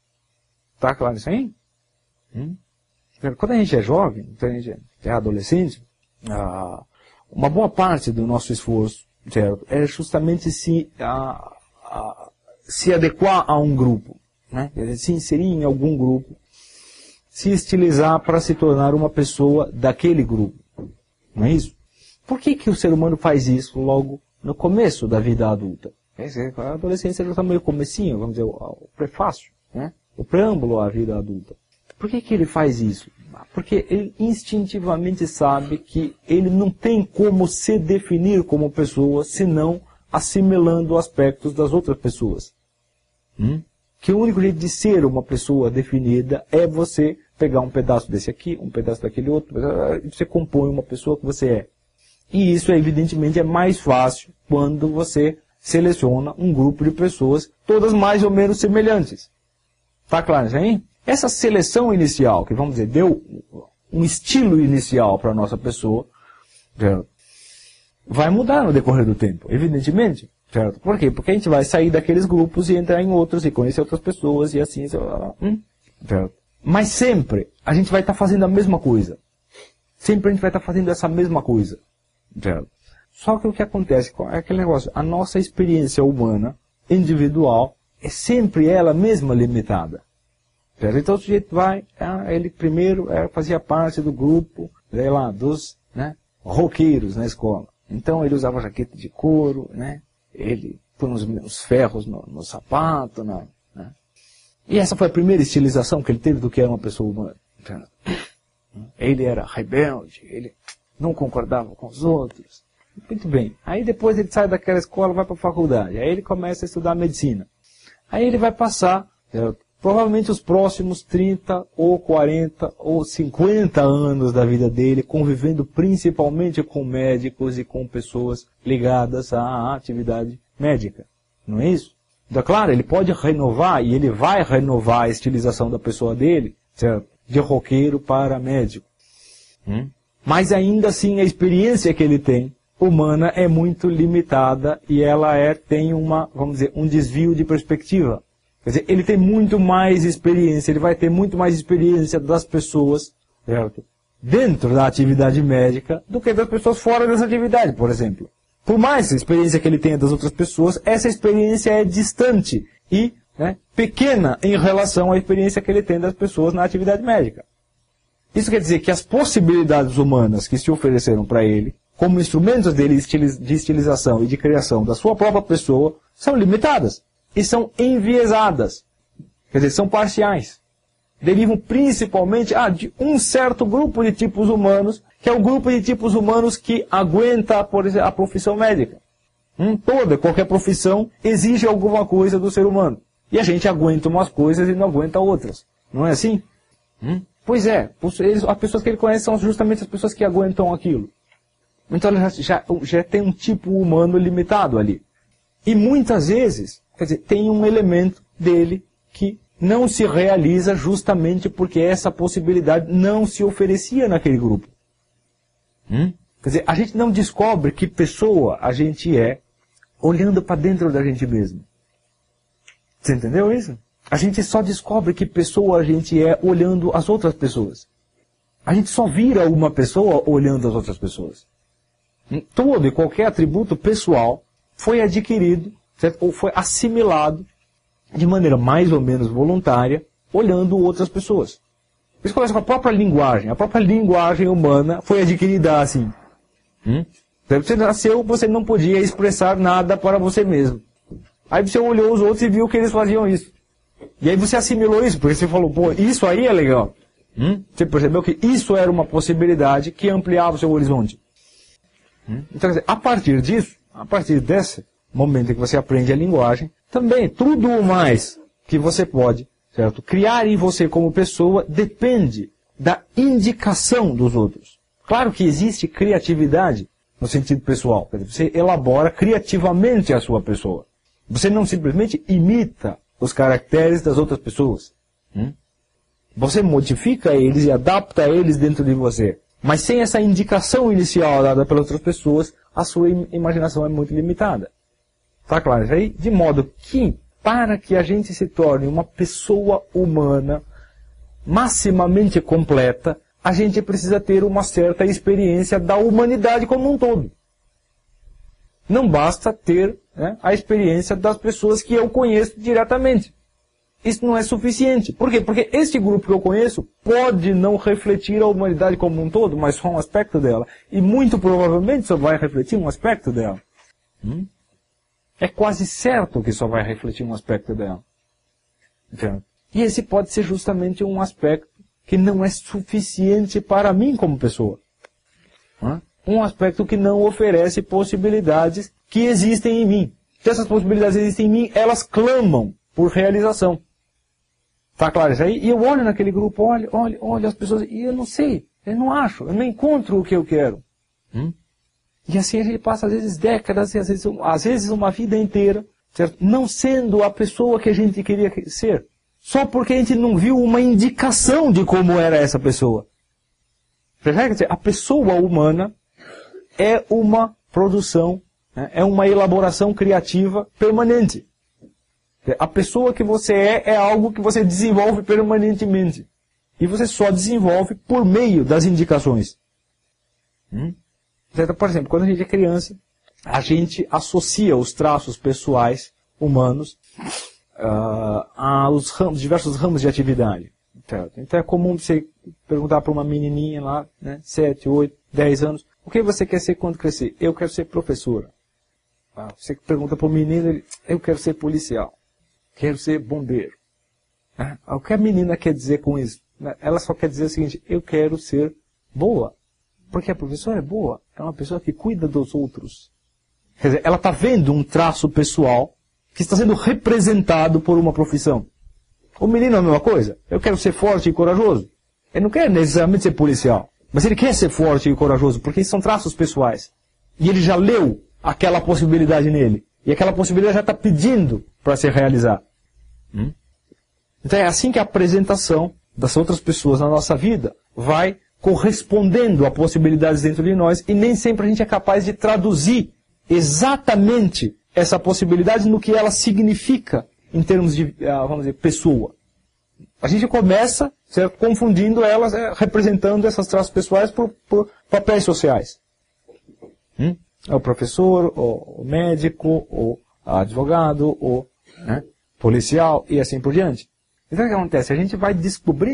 Tá claro isso aí? Hum? Quando a gente é jovem, quando a gente é adolescente, ah, uma boa parte do nosso esforço, certo, é justamente se, ah, ah, se adequar a um grupo, né? Se inserir em algum grupo, se estilizar para se tornar uma pessoa daquele grupo. Não é isso? Por que que o ser humano faz isso logo no começo da vida adulta? A adolescência já está meio comecinho, vamos dizer, o, o prefácio, né? O preâmbulo à vida adulta. Por que que ele faz isso? Porque ele instintivamente sabe que ele não tem como se definir como pessoa, senão assimilando aspectos das outras pessoas. Hum? Que o único jeito de ser uma pessoa definida é você pegar um pedaço desse aqui, um pedaço daquele outro, e você compõe uma pessoa que você é. E isso, evidentemente, é mais fácil quando você seleciona um grupo de pessoas, todas mais ou menos semelhantes. Tá claro isso aí? Essa seleção inicial, que vamos dizer, deu um estilo inicial para a nossa pessoa, certo? Vai mudar no decorrer do tempo, evidentemente. Certo? Por quê? Porque a gente vai sair daqueles grupos e entrar em outros e conhecer outras pessoas e assim. Hum? Certo? Mas sempre a gente vai estar fazendo a mesma coisa. Sempre a gente vai estar fazendo essa mesma coisa. Certo? Só que o que acontece é aquele negócio, a nossa experiência humana, individual, é sempre ela mesma limitada. Certo? Então o sujeito vai, ah, ele primeiro é, fazia parte do grupo, sei lá, dos, né, roqueiros na escola. Então ele usava jaqueta de couro, né? Ele põe uns, uns ferros no, no sapato, né? E essa foi a primeira estilização que ele teve do que era uma pessoa humana. Certo? Ele era rebelde, ele não concordava com os outros. Muito bem. Aí depois ele sai daquela escola e vai para a faculdade. Aí ele começa a estudar medicina. Aí ele vai passar, certo? Provavelmente os próximos trinta ou quarenta ou cinquenta anos da vida dele convivendo principalmente com médicos e com pessoas ligadas à atividade médica. Não é isso? Então, claro, ele pode renovar e ele vai renovar a estilização da pessoa dele, certo? De roqueiro para médico. Hum? Mas ainda assim a experiência que ele tem humana é muito limitada e ela é, tem uma, vamos dizer, um desvio de perspectiva. Quer dizer, ele tem muito mais experiência, ele vai ter muito mais experiência das pessoas, certo? Dentro da atividade médica do que das pessoas fora dessa atividade, por exemplo. Por mais experiência que ele tenha das outras pessoas, essa experiência é distante e, né, pequena em relação à experiência que ele tem das pessoas na atividade médica. Isso quer dizer que as possibilidades humanas que se ofereceram para ele, como instrumentos dele de estilização e de criação da sua própria pessoa, são limitadas e são enviesadas. Quer dizer, são parciais. Derivam principalmente ah, de um certo grupo de tipos humanos, que é o grupo de tipos humanos que aguenta, por exemplo, a profissão médica. Hum, toda, qualquer profissão exige alguma coisa do ser humano. E a gente aguenta umas coisas e não aguenta outras. Não é assim? Hum? Pois é, eles, as pessoas que ele conhece são justamente as pessoas que aguentam aquilo. Então ele já, já, já tem um tipo humano limitado ali. E muitas vezes, quer dizer, tem um elemento dele que não se realiza justamente porque essa possibilidade não se oferecia naquele grupo. Hum? Quer dizer, a gente não descobre que pessoa a gente é olhando para dentro da gente mesmo. Você entendeu isso? A gente só descobre que pessoa a gente é olhando as outras pessoas. A gente só vira uma pessoa olhando as outras pessoas. Todo e qualquer atributo pessoal foi adquirido, certo? Ou foi assimilado de maneira mais ou menos voluntária, olhando outras pessoas. Isso começa com a própria linguagem. A própria linguagem humana foi adquirida assim. Hum? Você nasceu, você não podia expressar nada para você mesmo. Aí você olhou os outros e viu que eles faziam isso. E aí você assimilou isso, porque você falou, pô, isso aí é legal. Hum? Você percebeu que isso era uma possibilidade que ampliava o seu horizonte. Hum? Então, quer dizer, a partir disso, a partir desse momento em que você aprende a linguagem, também tudo o mais que você pode, certo, criar em você como pessoa depende da indicação dos outros. Claro que existe criatividade no sentido pessoal. Quer dizer, você elabora criativamente a sua pessoa. Você não simplesmente imita os caracteres das outras pessoas. Hum? Você modifica eles e adapta eles dentro de você. Mas sem essa indicação inicial dada pelas outras pessoas, a sua imaginação é muito limitada. Tá claro isso aí? De modo que, para que a gente se torne uma pessoa humana maximamente completa, a gente precisa ter uma certa experiência da humanidade como um todo. Não basta ter, né, a experiência das pessoas que eu conheço diretamente. Isso não é suficiente. Por quê? Porque este grupo que eu conheço pode não refletir a humanidade como um todo, mas só um aspecto dela. E muito provavelmente só vai refletir um aspecto dela. Hum? É quase certo que só vai refletir um aspecto dela. Entendeu? E esse pode ser justamente um aspecto que não é suficiente para mim como pessoa. Hum? Um aspecto que não oferece possibilidades que existem em mim. Se essas possibilidades existem em mim, elas clamam por realização. Tá claro isso aí? E eu olho naquele grupo, olho, olho, olho as pessoas, e eu não sei, eu não acho, eu não encontro o que eu quero. Hum? E assim a gente passa às vezes décadas, e às vezes, às vezes uma vida inteira, certo? Não sendo a pessoa que a gente queria ser. Só porque a gente não viu uma indicação de como era essa pessoa. Quer dizer, a pessoa humana é uma produção, né? É uma elaboração criativa permanente. A pessoa que você é, é algo que você desenvolve permanentemente. E você só desenvolve por meio das indicações. Hum? Por exemplo, quando a gente é criança, a gente associa os traços pessoais humanos uh, aos ramos, diversos ramos de atividade. Certo? Então é comum você perguntar para uma menininha lá, né, sete, oito, dez anos, o que você quer ser quando crescer? Eu quero ser professora. Ah, você pergunta para o menino, ele, eu quero ser policial. Quero ser bombeiro. Ah, o que a menina quer dizer com isso? Ela só quer dizer o seguinte, eu quero ser boa. Porque a professora é boa, é uma pessoa que cuida dos outros. Quer dizer, ela está vendo um traço pessoal que está sendo representado por uma profissão. O menino é a mesma coisa. Eu quero ser forte e corajoso. Ele não quer necessariamente ser policial. Mas ele quer ser forte e corajoso, porque são traços pessoais. E ele já leu aquela possibilidade nele. E aquela possibilidade já está pedindo para se realizar. Hum? Então é assim que a apresentação das outras pessoas na nossa vida vai correspondendo a possibilidades dentro de nós, e nem sempre a gente é capaz de traduzir exatamente essa possibilidade no que ela significa em termos de, vamos dizer, pessoa. A gente começa, certo, confundindo elas, é, representando essas traços pessoais por, por papéis sociais. Hum? O professor, o, o médico, o advogado, o, né, policial e assim por diante. Então o que acontece? A gente vai descobrindo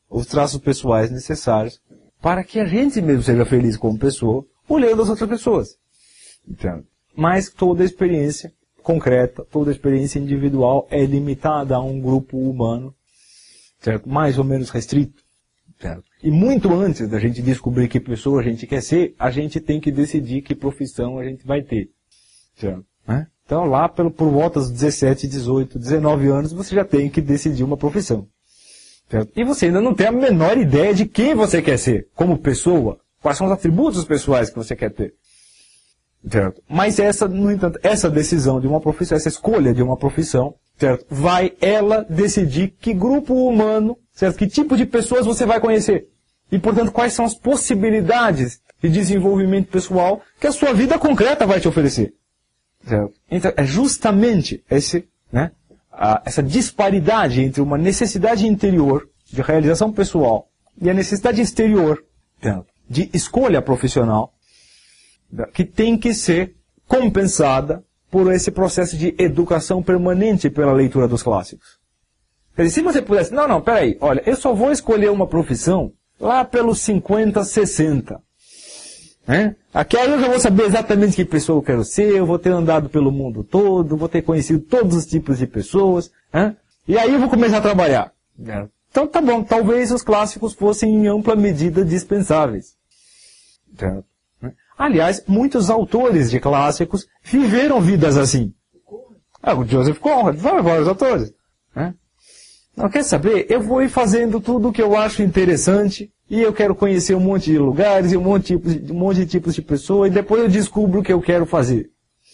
os traços pessoais necessários para que a gente mesmo seja feliz como pessoa, olhando as outras pessoas. Entende? Mas toda experiência concreta, toda experiência individual é limitada a um grupo humano, certo? Mais ou menos restrito. Certo? E muito antes da gente descobrir que pessoa a gente quer ser, a gente tem que decidir que profissão a gente vai ter. Certo? Né? Então lá pelo, por volta dos dezessete, dezoito, dezenove anos, você já tem que decidir uma profissão. Certo? E você ainda não tem a menor ideia de quem você quer ser como pessoa, quais são os atributos pessoais que você quer ter. Certo? Mas essa, no entanto, essa decisão de uma profissão, essa escolha de uma profissão, certo? Vai ela decidir que grupo humano, certo? Que tipo de pessoas você vai conhecer. E, portanto, quais são as possibilidades de desenvolvimento pessoal que a sua vida concreta vai te oferecer. Certo? Então, é justamente esse, né, a, essa disparidade entre uma necessidade interior de realização pessoal e a necessidade exterior, certo? De escolha profissional, que tem que ser compensada por esse processo de educação permanente pela leitura dos clássicos. Quer dizer, se você pudesse, não, não, peraí, olha, eu só vou escolher uma profissão lá pelos cinquenta, sessenta. Né? Aqui aí eu já vou saber exatamente que pessoa eu quero ser, eu vou ter andado pelo mundo todo, vou ter conhecido todos os tipos de pessoas, né? E aí eu vou começar a trabalhar. Então tá bom, talvez os clássicos fossem em ampla medida dispensáveis. Certo? Aliás, muitos autores de clássicos viveram vidas assim. Ah, o Joseph Conrad, vários autores. Né? Não, quer saber? Eu vou ir fazendo tudo o que eu acho interessante e eu quero conhecer um monte de lugares e um monte de tipos de, um monte de, tipos de pessoas e depois eu descubro o que eu quero fazer.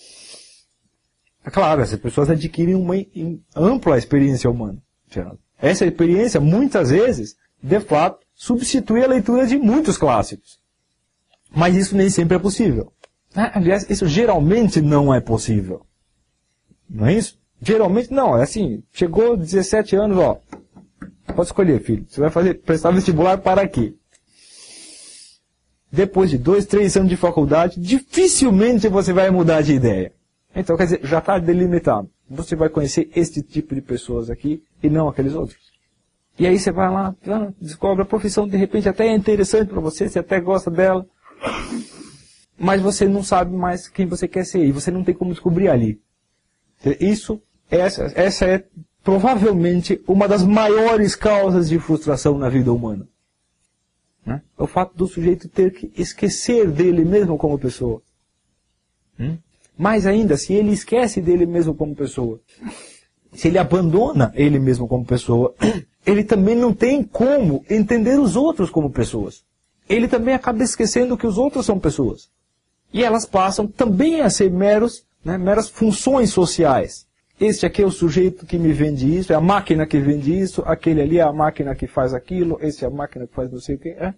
É claro, essas pessoas adquirem uma ampla experiência humana. Essa experiência, muitas vezes, de fato, substitui a leitura de muitos clássicos. Mas isso nem sempre é possível. Aliás, isso geralmente não é possível. Não é isso? Geralmente não. É assim, chegou dezessete anos, ó. Pode escolher, filho. Você vai fazer, prestar vestibular para quê? Depois de dois, três anos de faculdade, dificilmente você vai mudar de ideia. Então, quer dizer, já está delimitado. Você vai conhecer este tipo de pessoas aqui e não aqueles outros. E aí você vai lá, descobre a profissão, de repente até é interessante para você, você até gosta dela. Mas você não sabe mais quem você quer ser e você não tem como descobrir ali. Isso, essa, essa é provavelmente uma das maiores causas de frustração na vida humana. Né? É o fato do sujeito ter que esquecer dele mesmo como pessoa. Hum? Mais ainda, se ele esquece dele mesmo como pessoa, se ele abandona ele mesmo como pessoa, ele também não tem como entender os outros como pessoas. Ele também acaba esquecendo que os outros são pessoas. E elas passam também a ser meros, né, meras funções sociais. Este aqui é o sujeito que me vende isso, é a máquina que vende isso, aquele ali é a máquina que faz aquilo, esse é a máquina que faz não sei o que. É.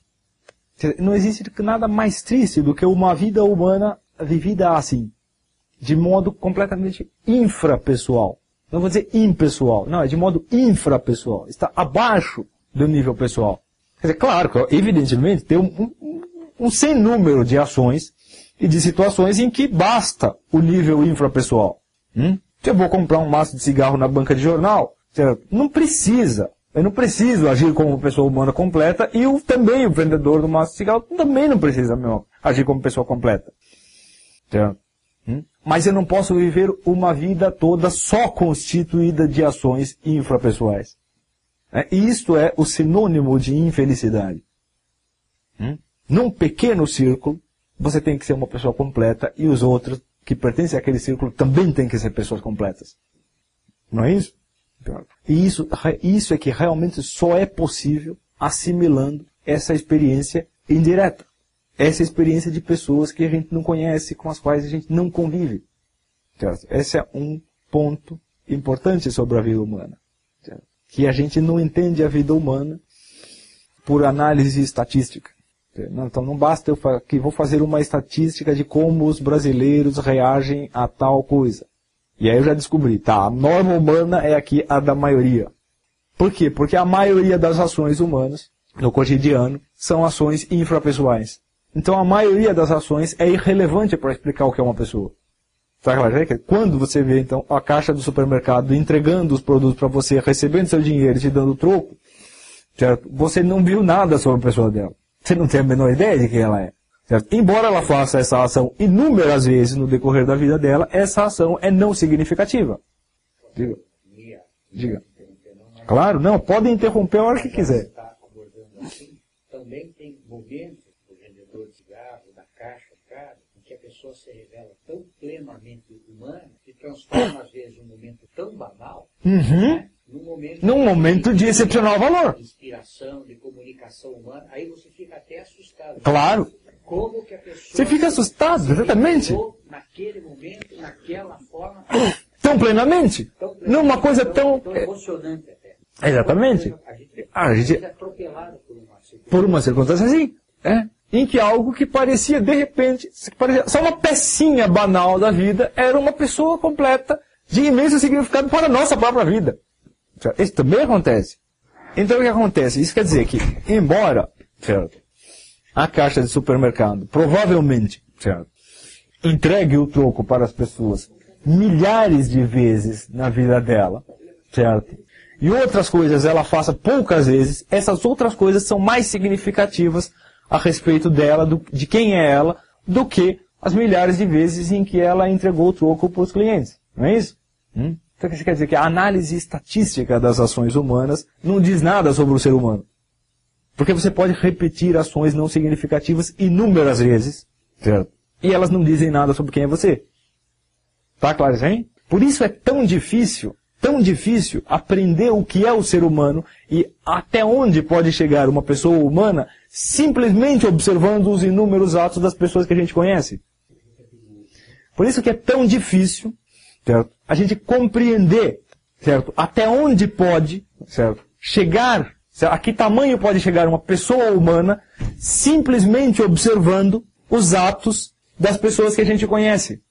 Não existe nada mais triste do que uma vida humana vivida assim, de modo completamente infrapessoal. Não vou dizer impessoal, não, é de modo infrapessoal. Está abaixo do nível pessoal. Quer dizer, claro que, evidentemente, tem um, um, um sem número de ações e de situações em que basta o nível infrapessoal. Hum? Se eu vou comprar um maço de cigarro na banca de jornal, certo? Não precisa. Eu não preciso agir como pessoa humana completa e o, também o vendedor do maço de cigarro também não precisa meu, agir como pessoa completa. Certo? Hum? Mas eu não posso viver uma vida toda só constituída de ações infrapessoais. É, e isto é o sinônimo de infelicidade. Hum? Num pequeno círculo, você tem que ser uma pessoa completa e os outros que pertencem àquele círculo também têm que ser pessoas completas. Não é isso? E isso, isso é que realmente só é possível assimilando essa experiência indireta. Essa experiência de pessoas que a gente não conhece, com as quais a gente não convive. Certo? Esse é um ponto importante sobre a vida humana. Certo? Que a gente não entende a vida humana por análise estatística. Então não basta eu que vou fazer uma estatística de como os brasileiros reagem a tal coisa. E aí eu já descobri, tá, a norma humana é aqui a da maioria. Por quê? Porque a maioria das ações humanas, no cotidiano, são ações infrapessoais. Então a maioria das ações é irrelevante para explicar o que é uma pessoa. Quando você vê, então, a caixa do supermercado entregando os produtos para você, recebendo seu dinheiro e te dando troco, certo? Você não viu nada sobre a pessoa dela. Você não tem a menor ideia de quem ela é. Certo? Embora ela faça essa ação inúmeras vezes no decorrer da vida dela, essa ação é não significativa. Diga. Diga. Claro, não, pode interromper a hora que quiser. Também tem momentos do vendedor de cigarro, da caixa, cara, em que a pessoa se revela tão plenamente humana, que transforma às vezes um momento tão banal, uhum. né, num momento, num momento de excepcional valor. De inspiração, de comunicação humana, aí você fica até assustado. Claro. Como que a pessoa você fica assustado, exatamente. Naquele momento, naquela forma. Tão plenamente. Tão plenamente numa coisa tão... tão emocionante até. Exatamente. A gente, a gente é atropelado por uma circunstância. Por uma circunstância assim. É. Em que algo que parecia, de repente, parecia só uma pecinha banal da vida, era uma pessoa completa de imenso significado para a nossa própria vida. Isso também acontece. Então o que acontece? Isso quer dizer que, embora, certo, a caixa de supermercado provavelmente, certo, entregue o troco para as pessoas milhares de vezes na vida dela, certo? E outras coisas ela faça poucas vezes, essas outras coisas são mais significativas a respeito dela, do, de quem é ela, do que as milhares de vezes em que ela entregou o troco para os clientes. Não é isso? Hum? Então isso quer dizer que a análise estatística das ações humanas não diz nada sobre o ser humano. Porque você pode repetir ações não significativas inúmeras vezes, certo? E elas não dizem nada sobre quem é você. Tá claro isso aí? Por isso é tão difícil, tão difícil aprender o que é o ser humano e até onde pode chegar uma pessoa humana simplesmente observando os inúmeros atos das pessoas que a gente conhece. Por isso que é tão difícil, certo, a gente compreender, certo, até onde pode, certo, chegar, certo, a que tamanho pode chegar uma pessoa humana simplesmente observando os atos das pessoas que a gente conhece.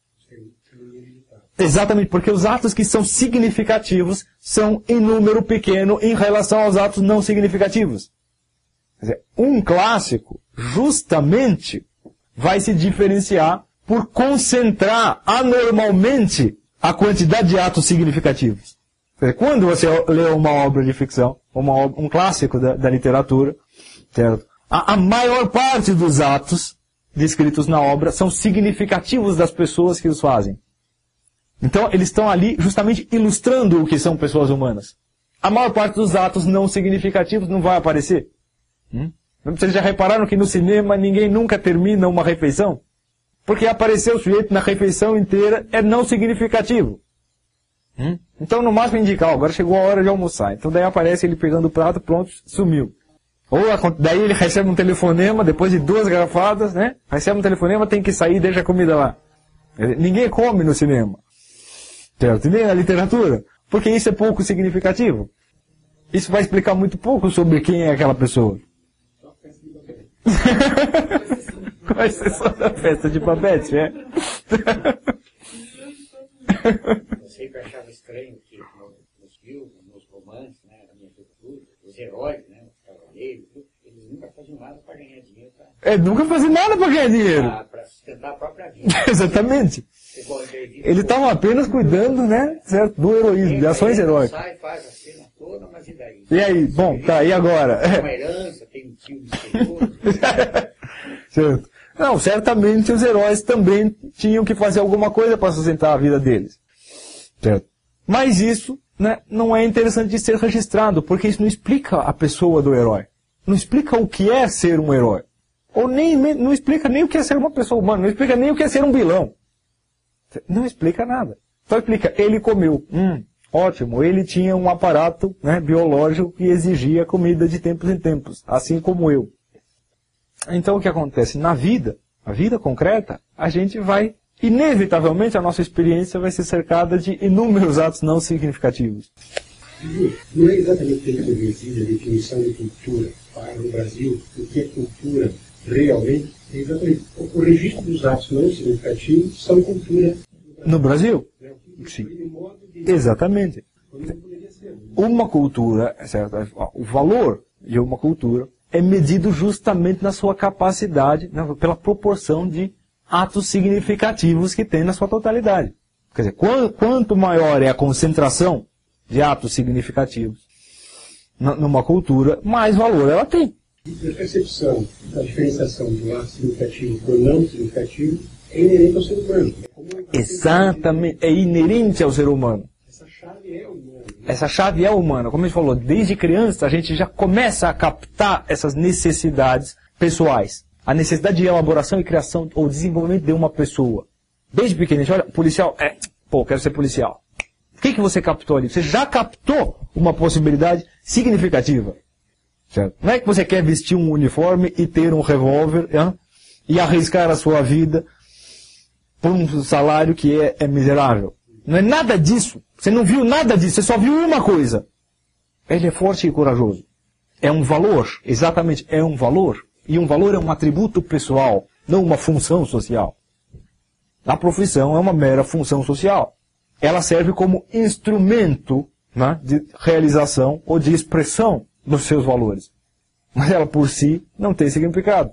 Exatamente, porque os atos que são significativos são em número pequeno em relação aos atos não significativos. Quer dizer, um clássico, justamente, vai se diferenciar por concentrar anormalmente a quantidade de atos significativos. Quer dizer, quando você lê uma obra de ficção, uma, um clássico da, da literatura, certo? A, a maior parte dos atos descritos na obra são significativos das pessoas que os fazem. Então, eles estão ali justamente ilustrando o que são pessoas humanas. A maior parte dos atos não significativos não vai aparecer. Hum? Vocês já repararam que no cinema ninguém nunca termina uma refeição? Porque aparecer o sujeito na refeição inteira é não significativo. Hum? Então, no máximo indica, ó, agora chegou a hora de almoçar. Então, daí aparece ele pegando o prato, pronto, sumiu. Ou daí ele recebe um telefonema, depois de duas garrafadas, né? Recebe um telefonema, tem que sair e deixa a comida lá. Ninguém come no cinema. Certo? E nem na literatura. Porque isso é pouco significativo. Isso vai explicar muito pouco sobre quem é aquela pessoa. Vai ser só da festa de Babette, é? Eu sempre achava estranho que nos filmes, nos romances, né, na minha cultura, os heróis, né, os cavaleiros, eles nunca faziam nada para ganhar dinheiro. Pra... É, nunca faziam nada para ganhar dinheiro. Para sustentar a própria vida. Exatamente. Eles estavam apenas cuidando, né, certo, do heroísmo, de ações heróicas. Sai, faz a cena toda, mas e daí? E aí, bom, tá, e agora? Tem uma herança, tem um tio misterioso. Certo. Não, certamente os heróis também tinham que fazer alguma coisa para sustentar a vida deles. Certo. Mas isso, né, não é interessante de ser registrado, porque isso não explica a pessoa do herói. Não explica o que é ser um herói. Ou nem, não explica nem o que é ser uma pessoa humana, não explica nem o que é ser um vilão. Não explica nada. Só explica, ele comeu. Hum, ótimo, ele tinha um aparato, né, biológico que exigia comida de tempos em tempos, assim como eu. Então o que acontece? Na vida, a vida concreta, a gente vai, inevitavelmente a nossa experiência vai ser cercada de inúmeros atos não significativos. Não é exatamente ter conhecido a definição de cultura para o Brasil, o que é cultura realmente, é exatamente o registro dos atos não significativos são cultura. No Brasil? Sim. Exatamente. Uma cultura, certo? O valor de uma cultura é medido justamente na sua capacidade, né, pela proporção de atos significativos que tem na sua totalidade. Quer dizer, quanto maior é a concentração de atos significativos, numa cultura, mais valor ela tem. E a percepção da diferenciação do ato significativo para o não significativo é inerente ao ser humano. É Exatamente, é inerente ao ser humano. Essa chave é humana. Essa chave é humana. Como a gente falou, desde criança a gente já começa a captar essas necessidades pessoais. A necessidade de elaboração e criação ou desenvolvimento de uma pessoa. Desde pequeno, a gente olha, policial, é, pô, quero ser policial. O que, que você captou ali? Você já captou uma possibilidade significativa. Certo? Não é que você quer vestir um uniforme e ter um revólver, hein? E arriscar a sua vida por um salário que é, é miserável. Não é nada disso. Você não viu nada disso, você só viu uma coisa. Ele é forte e corajoso. É um valor, exatamente, é um valor. E um valor é um atributo pessoal, não uma função social. A profissão é uma mera função social. Ela serve como instrumento, né, de realização ou de expressão dos seus valores. Mas ela por si não tem significado.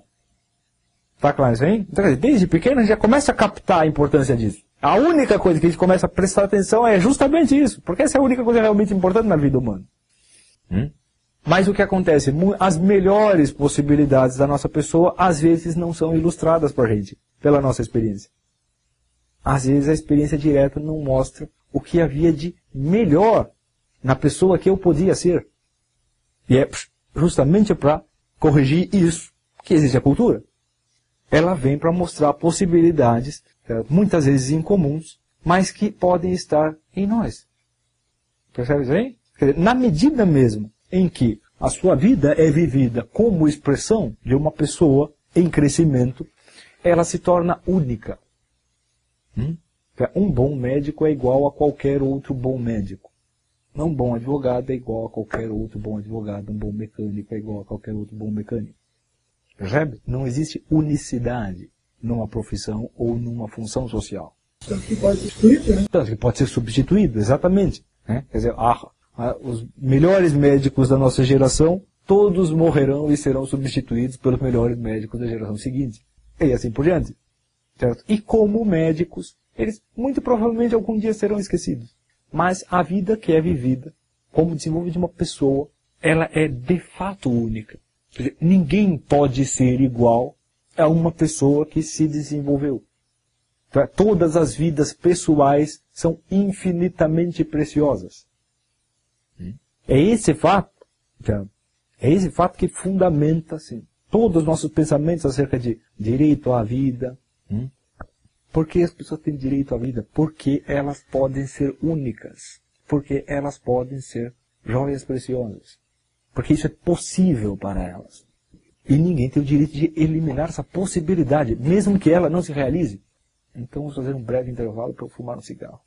Tá claro isso aí? Então, desde pequeno a gente já começa a captar a importância disso. A única coisa que a gente começa a prestar atenção é justamente isso. Porque essa é a única coisa realmente importante na vida humana. Hum? Mas o que acontece? As melhores possibilidades da nossa pessoa, às vezes, não são ilustradas para a gente, pela nossa experiência. Às vezes, a experiência direta não mostra o que havia de melhor na pessoa que eu podia ser. E é justamente para corrigir isso que existe a cultura. Ela vem para mostrar possibilidades, muitas vezes incomuns, mas que podem estar em nós. Percebe isso aí? Quer dizer, na medida mesmo em que a sua vida é vivida como expressão de uma pessoa em crescimento, ela se torna única. Hum? Um bom médico é igual a qualquer outro bom médico. Um bom advogado é igual a qualquer outro bom advogado. Um bom mecânico é igual a qualquer outro bom mecânico. Percebe? Não existe unicidade numa profissão ou numa função social. Tanto que pode ser substituído, né? Tanto que pode ser substituído, exatamente. Né? Quer dizer, a, a, os melhores médicos da nossa geração, todos morrerão e serão substituídos pelos melhores médicos da geração seguinte. E assim por diante. Certo? E como médicos, eles muito provavelmente algum dia serão esquecidos. Mas a vida que é vivida, como desenvolvimento de uma pessoa, ela é de fato única. Ninguém pode ser igual a uma pessoa que se desenvolveu. Todas as vidas pessoais são infinitamente preciosas. É esse fato, é esse fato que fundamenta assim, todos os nossos pensamentos acerca de direito à vida. Por que as pessoas têm direito à vida? Porque elas podem ser únicas. Porque elas podem ser joias preciosas. Porque isso é possível para elas. E ninguém tem o direito de eliminar essa possibilidade, mesmo que ela não se realize. Então vamos fazer um breve intervalo para eu fumar um cigarro.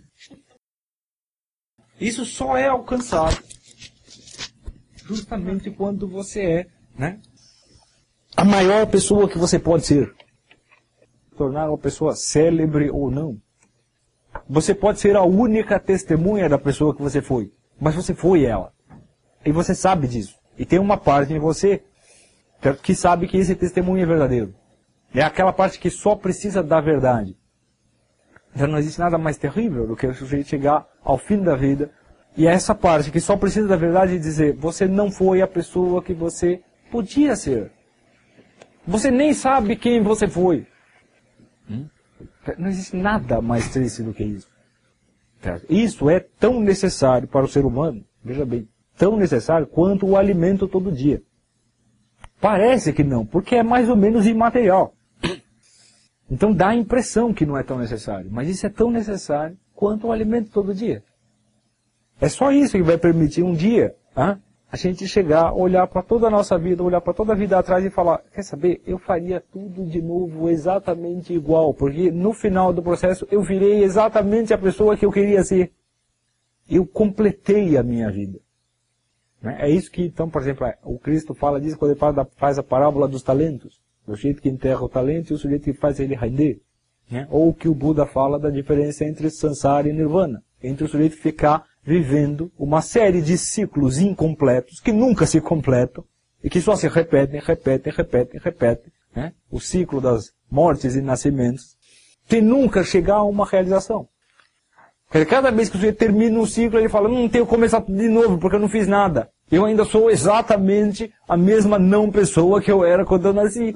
Isso só é alcançado justamente quando você é, né, a maior pessoa que você pode ser. Tornar uma pessoa célebre ou não. Você pode ser a única testemunha da pessoa que você foi. Mas você foi ela. E você sabe disso. E tem uma parte em você que sabe que esse testemunho é verdadeiro. É aquela parte que só precisa da verdade. Então não existe nada mais terrível do que o sujeito chegar ao fim da vida e é essa parte que só precisa da verdade e dizer: você não foi a pessoa que você podia ser. Você nem sabe quem você foi. Não existe nada mais triste do que isso. Isso é tão necessário para o ser humano, veja bem, tão necessário quanto o alimento todo dia. Parece que não, porque é mais ou menos imaterial. Então dá a impressão que não é tão necessário, mas isso é tão necessário quanto o alimento todo dia. É só isso que vai permitir um dia hein, a gente chegar, olhar para toda a nossa vida, olhar para toda a vida atrás e falar: quer saber, eu faria tudo de novo exatamente igual, porque no final do processo eu virei exatamente a pessoa que eu queria ser. Eu completei a minha vida. É isso que, então, por exemplo, o Cristo fala disso quando ele faz a parábola dos talentos. O sujeito que enterra o talento e o sujeito que faz ele render. Né? Ou que o Buda fala da diferença entre Sansara e Nirvana. Entre o sujeito ficar vivendo uma série de ciclos incompletos, que nunca se completam, e que só se repetem, repetem, repetem, repetem. Né? O ciclo das mortes e nascimentos, sem nunca chegar a uma realização. Cada vez que o sujeito termina um ciclo, ele fala: não tenho que começar tudo de novo, porque eu não fiz nada. Eu ainda sou exatamente a mesma não pessoa que eu era quando eu nasci.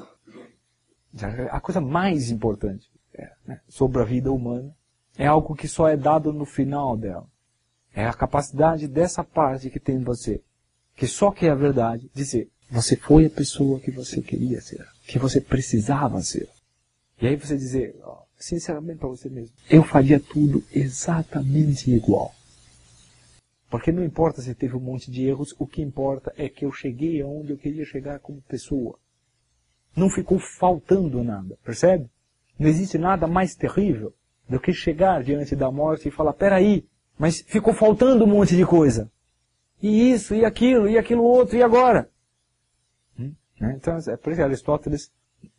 A coisa mais importante é, né, sobre a vida humana é algo que só é dado no final dela. É a capacidade dessa parte que tem em você, que só quer a verdade, dizer, você foi a pessoa que você queria ser, que você precisava ser. E aí você dizer, ó, sinceramente para você mesmo, eu faria tudo exatamente igual. Porque não importa se teve um monte de erros, o que importa é que eu cheguei aonde eu queria chegar como pessoa. Não ficou faltando nada, percebe? Não existe nada mais terrível do que chegar diante da morte e falar, peraí, mas ficou faltando um monte de coisa. E isso, e aquilo, e aquilo outro, e agora? Hum? Então, é por isso que Aristóteles,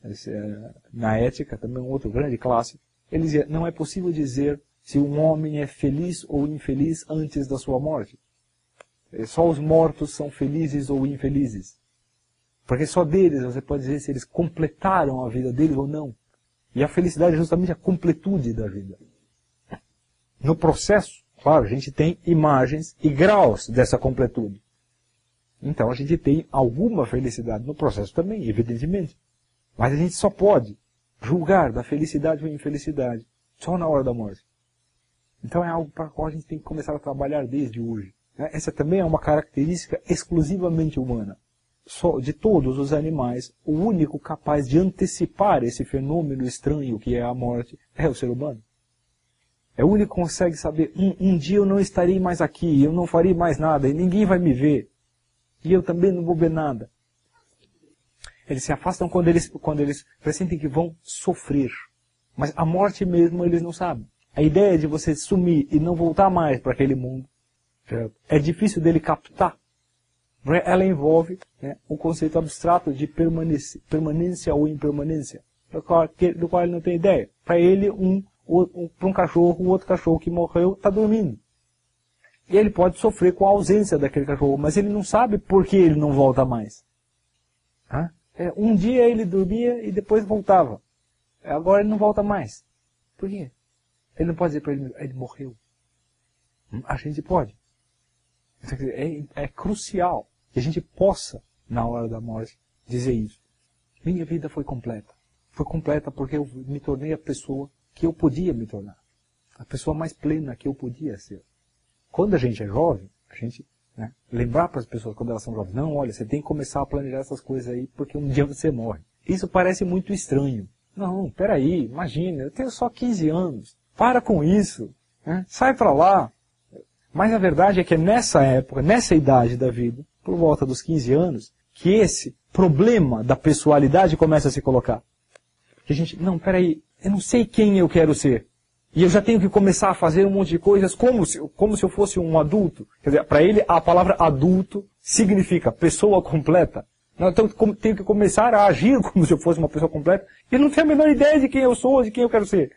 na Ética, também um outro grande clássico, ele dizia, não é possível dizer se um homem é feliz ou infeliz antes da sua morte. Só os mortos são felizes ou infelizes. Porque só deles você pode dizer se eles completaram a vida deles ou não. E a felicidade é justamente a completude da vida. No processo, claro, a gente tem imagens e graus dessa completude. Então a gente tem alguma felicidade no processo também, evidentemente. Mas a gente só pode julgar da felicidade ou infelicidade só na hora da morte. Então é algo para o qual a gente tem que começar a trabalhar desde hoje. Essa também é uma característica exclusivamente humana. Só de todos os animais, o único capaz de antecipar esse fenômeno estranho que é a morte é o ser humano. É o único que consegue saber, um, um dia eu não estarei mais aqui, eu não farei mais nada, e ninguém vai me ver. E eu também não vou ver nada. Eles se afastam quando eles, quando eles pressentem que vão sofrer. Mas a morte mesmo eles não sabem. A ideia de você sumir e não voltar mais para aquele mundo, é difícil dele captar. Ela envolve, né, um conceito abstrato de permanência, permanência ou impermanência, do qual, do qual ele não tem ideia. Para ele, um, um, para um cachorro, o outro cachorro que morreu está dormindo. E ele pode sofrer com a ausência daquele cachorro, mas ele não sabe por que ele não volta mais. Hã? É, um dia ele dormia e depois voltava. Agora ele não volta mais. Por quê? Ele não pode dizer para ele, ele morreu. A gente pode. É, é crucial que a gente possa, na hora da morte, dizer isso. Minha vida foi completa. Foi completa porque eu me tornei a pessoa que eu podia me tornar. A pessoa mais plena que eu podia ser. Quando a gente é jovem, a gente, né, lembrar para as pessoas quando elas são jovens, não, olha, você tem que começar a planejar essas coisas aí porque um dia você morre. Isso parece muito estranho. Não, peraí, imagina, eu tenho só quinze anos. Para com isso. Né? Sai para lá. Mas a verdade é que é nessa época, nessa idade da vida, por volta dos quinze anos, que esse problema da pessoalidade começa a se colocar. Que a gente, não, peraí, eu não sei quem eu quero ser. E eu já tenho que começar a fazer um monte de coisas como se, como se eu fosse um adulto. Quer dizer, para ele a palavra adulto significa pessoa completa. Então eu tenho que começar a agir como se eu fosse uma pessoa completa. E não tenho a menor ideia de quem eu sou, de quem eu quero ser.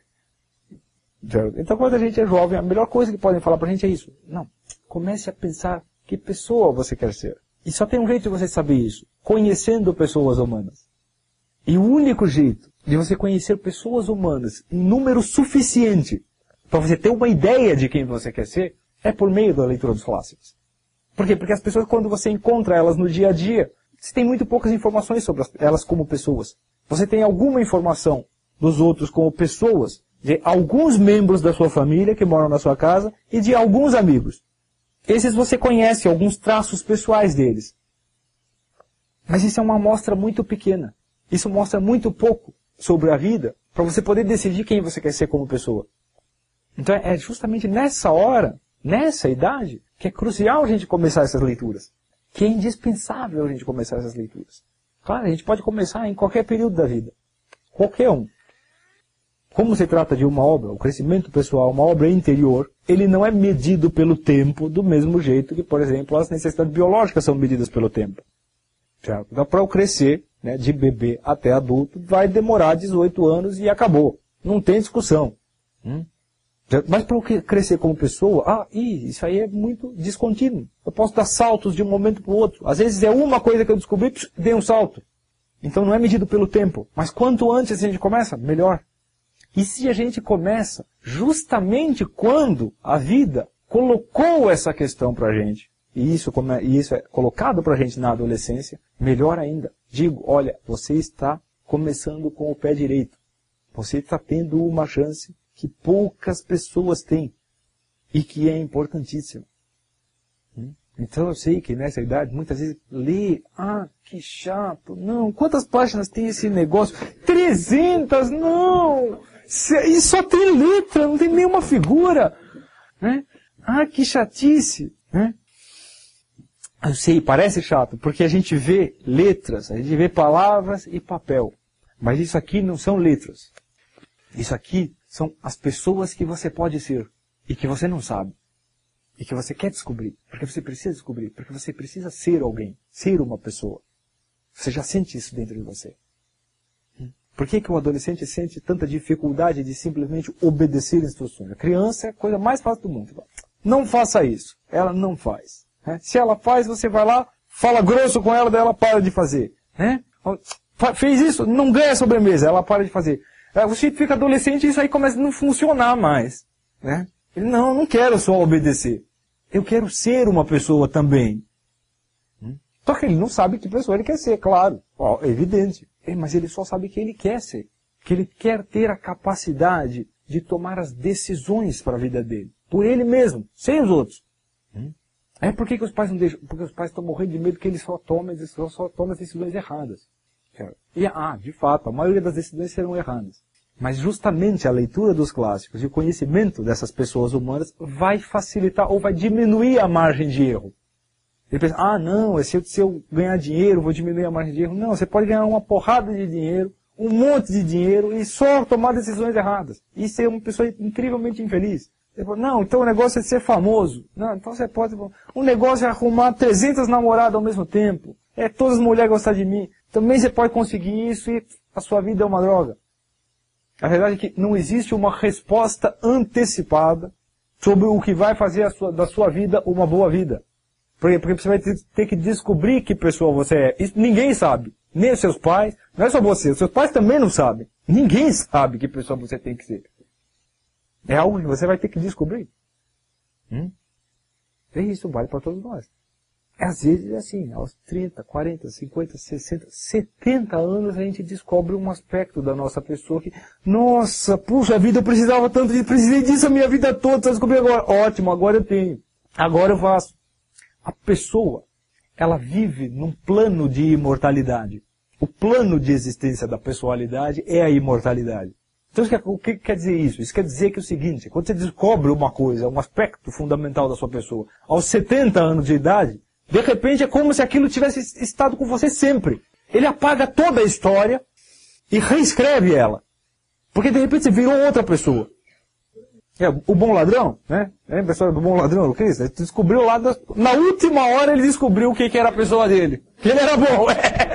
Então quando a gente é jovem, a melhor coisa que podem falar pra gente é isso. Não, comece a pensar que pessoa você quer ser. E só tem um jeito de você saber isso. Conhecendo pessoas humanas. E o único jeito de você conhecer pessoas humanas em número suficiente para você ter uma ideia de quem você quer ser, é por meio da leitura dos clássicos. Por quê? Porque as pessoas, quando você encontra elas no dia a dia, você tem muito poucas informações sobre elas como pessoas. Você tem alguma informação dos outros como pessoas, de alguns membros da sua família que moram na sua casa e de alguns amigos. Esses você conhece alguns traços pessoais deles. Mas isso é uma amostra muito pequena. Isso mostra muito pouco sobre a vida para você poder decidir quem você quer ser como pessoa. Então é justamente nessa hora, nessa idade, que é crucial a gente começar essas leituras. Que é indispensável a gente começar essas leituras. Claro, a gente pode começar em qualquer período da vida. Qualquer um. Como se trata de uma obra, o crescimento pessoal, uma obra interior, ele não é medido pelo tempo do mesmo jeito que, por exemplo, as necessidades biológicas são medidas pelo tempo. Então, para eu crescer, né, de bebê até adulto, vai demorar dezoito anos e acabou. Não tem discussão. Hum? Mas para eu crescer como pessoa, ah, isso aí é muito descontínuo. Eu posso dar saltos de um momento para o outro. Às vezes é uma coisa que eu descobri, dei um salto. Então não é medido pelo tempo. Mas quanto antes a gente começa, melhor. E se a gente começa justamente quando a vida colocou essa questão para a gente, e isso, como é, e isso é colocado para a gente na adolescência, melhor ainda. Digo, olha, você está começando com o pé direito. Você está tendo uma chance que poucas pessoas têm e que é importantíssima. Então eu sei que nessa idade, muitas vezes, lê, ah, que chato, não, quantas páginas tem esse negócio? trezentas, não! E só tem letra, não tem nenhuma figura. Né? Ah, que chatice. Né? Eu sei, parece chato, porque a gente vê letras, a gente vê palavras e papel. Mas isso aqui não são letras. Isso aqui são as pessoas que você pode ser e que você não sabe. E que você quer descobrir, porque você precisa descobrir, porque você precisa ser alguém, ser uma pessoa. Você já sente isso dentro de você. Por que que o adolescente sente tanta dificuldade de simplesmente obedecer instruções? A criança é a coisa mais fácil do mundo. Não faça isso. Ela não faz. Né? Se ela faz, você vai lá, fala grosso com ela, daí ela para de fazer. Né? Fez isso, não ganha sobremesa, ela para de fazer. Você fica adolescente e isso aí começa a não funcionar mais. Né? Ele, não, não quero só obedecer. Eu quero ser uma pessoa também. Hum? Só que ele não sabe que pessoa ele quer ser, claro. Ó, é evidente. É, mas ele só sabe que ele quer ser. Que ele quer ter a capacidade de tomar as decisões para a vida dele. Por ele mesmo, sem os outros. Hum? É por que que os pais não deixam? Porque os pais estão morrendo de medo que ele só tome, só, só tome as decisões erradas. E, ah, de fato, a maioria das decisões serão erradas. Mas justamente a leitura dos clássicos e o conhecimento dessas pessoas humanas vai facilitar ou vai diminuir a margem de erro. Ele pensa, ah não, se eu, se eu ganhar dinheiro, vou diminuir a margem de erro. Não, você pode ganhar uma porrada de dinheiro, um monte de dinheiro e só tomar decisões erradas. E ser uma pessoa incrivelmente infeliz. Ele fala, não, então o negócio é ser famoso. Não, então você pode... O negócio é arrumar trezentas namoradas ao mesmo tempo. É todas as mulheres gostar de mim. Também você pode conseguir isso e a sua vida é uma droga. A verdade é que não existe uma resposta antecipada sobre o que vai fazer a sua, da sua vida uma boa vida. Porque, porque você vai ter, ter que descobrir que pessoa você é. Isso ninguém sabe. Nem os seus pais. Não é só você. Os seus pais também não sabem. Ninguém sabe que pessoa você tem que ser. É algo que você vai ter que descobrir. Hum? E isso vale para todos nós. Às vezes é assim, aos trinta, quarenta, cinquenta, sessenta, setenta anos a gente descobre um aspecto da nossa pessoa que, nossa, puxa vida, eu precisava tanto disso, precisei disso a minha vida toda, só descobri agora. Ótimo, agora eu tenho. Agora eu faço. A pessoa, ela vive num plano de imortalidade. O plano de existência da pessoalidade é a imortalidade. Então, o que quer dizer isso? Isso quer dizer que é o seguinte, quando você descobre uma coisa, um aspecto fundamental da sua pessoa, aos setenta anos de idade, de repente é como se aquilo tivesse estado com você sempre. Ele apaga toda a história e reescreve ela. Porque de repente você virou outra pessoa. É, o bom ladrão, né? Lembra a história do bom ladrão, o Cristo? Ele descobriu lá, da... na última hora ele descobriu o que, que era a pessoa dele. Que ele era bom.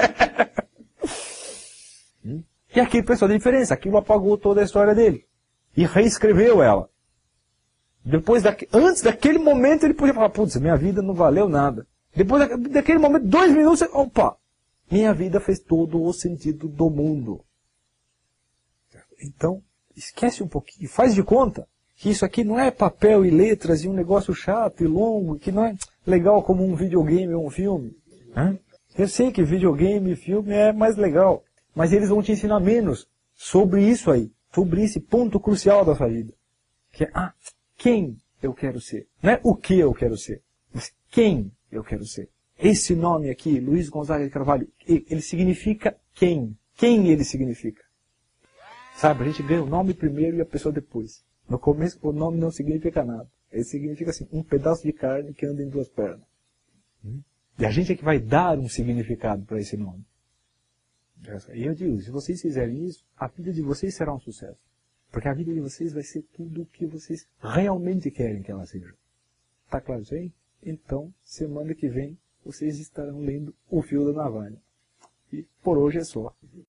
E aquilo fez toda a diferença. Aquilo apagou toda a história dele. E reescreveu ela. Depois da... Antes daquele momento ele podia falar, putz, minha vida não valeu nada. Depois da... daquele momento, dois minutos, opa, minha vida fez todo o sentido do mundo. Então, esquece um pouquinho, faz de conta que isso aqui não é papel e letras e um negócio chato e longo, que não é legal como um videogame ou um filme. Hã? Eu sei que videogame e filme é mais legal, mas eles vão te ensinar menos sobre isso aí, sobre esse ponto crucial da sua vida. Que é, ah, quem eu quero ser. Não é o que eu quero ser, mas quem eu quero ser. Esse nome aqui, Luiz Gonzaga de Carvalho, ele significa quem. Quem ele significa. Sabe, a gente ganha o nome primeiro e a pessoa depois. No começo o nome não significa nada. Ele significa assim, um pedaço de carne que anda em duas pernas. Hum? E a gente é que vai dar um significado para esse nome. E eu digo, se vocês fizerem isso, a vida de vocês será um sucesso. Porque a vida de vocês vai ser tudo o que vocês realmente querem que ela seja. Tá claro isso aí? Então, semana que vem, vocês estarão lendo O Fio da Navalha. E por hoje é só.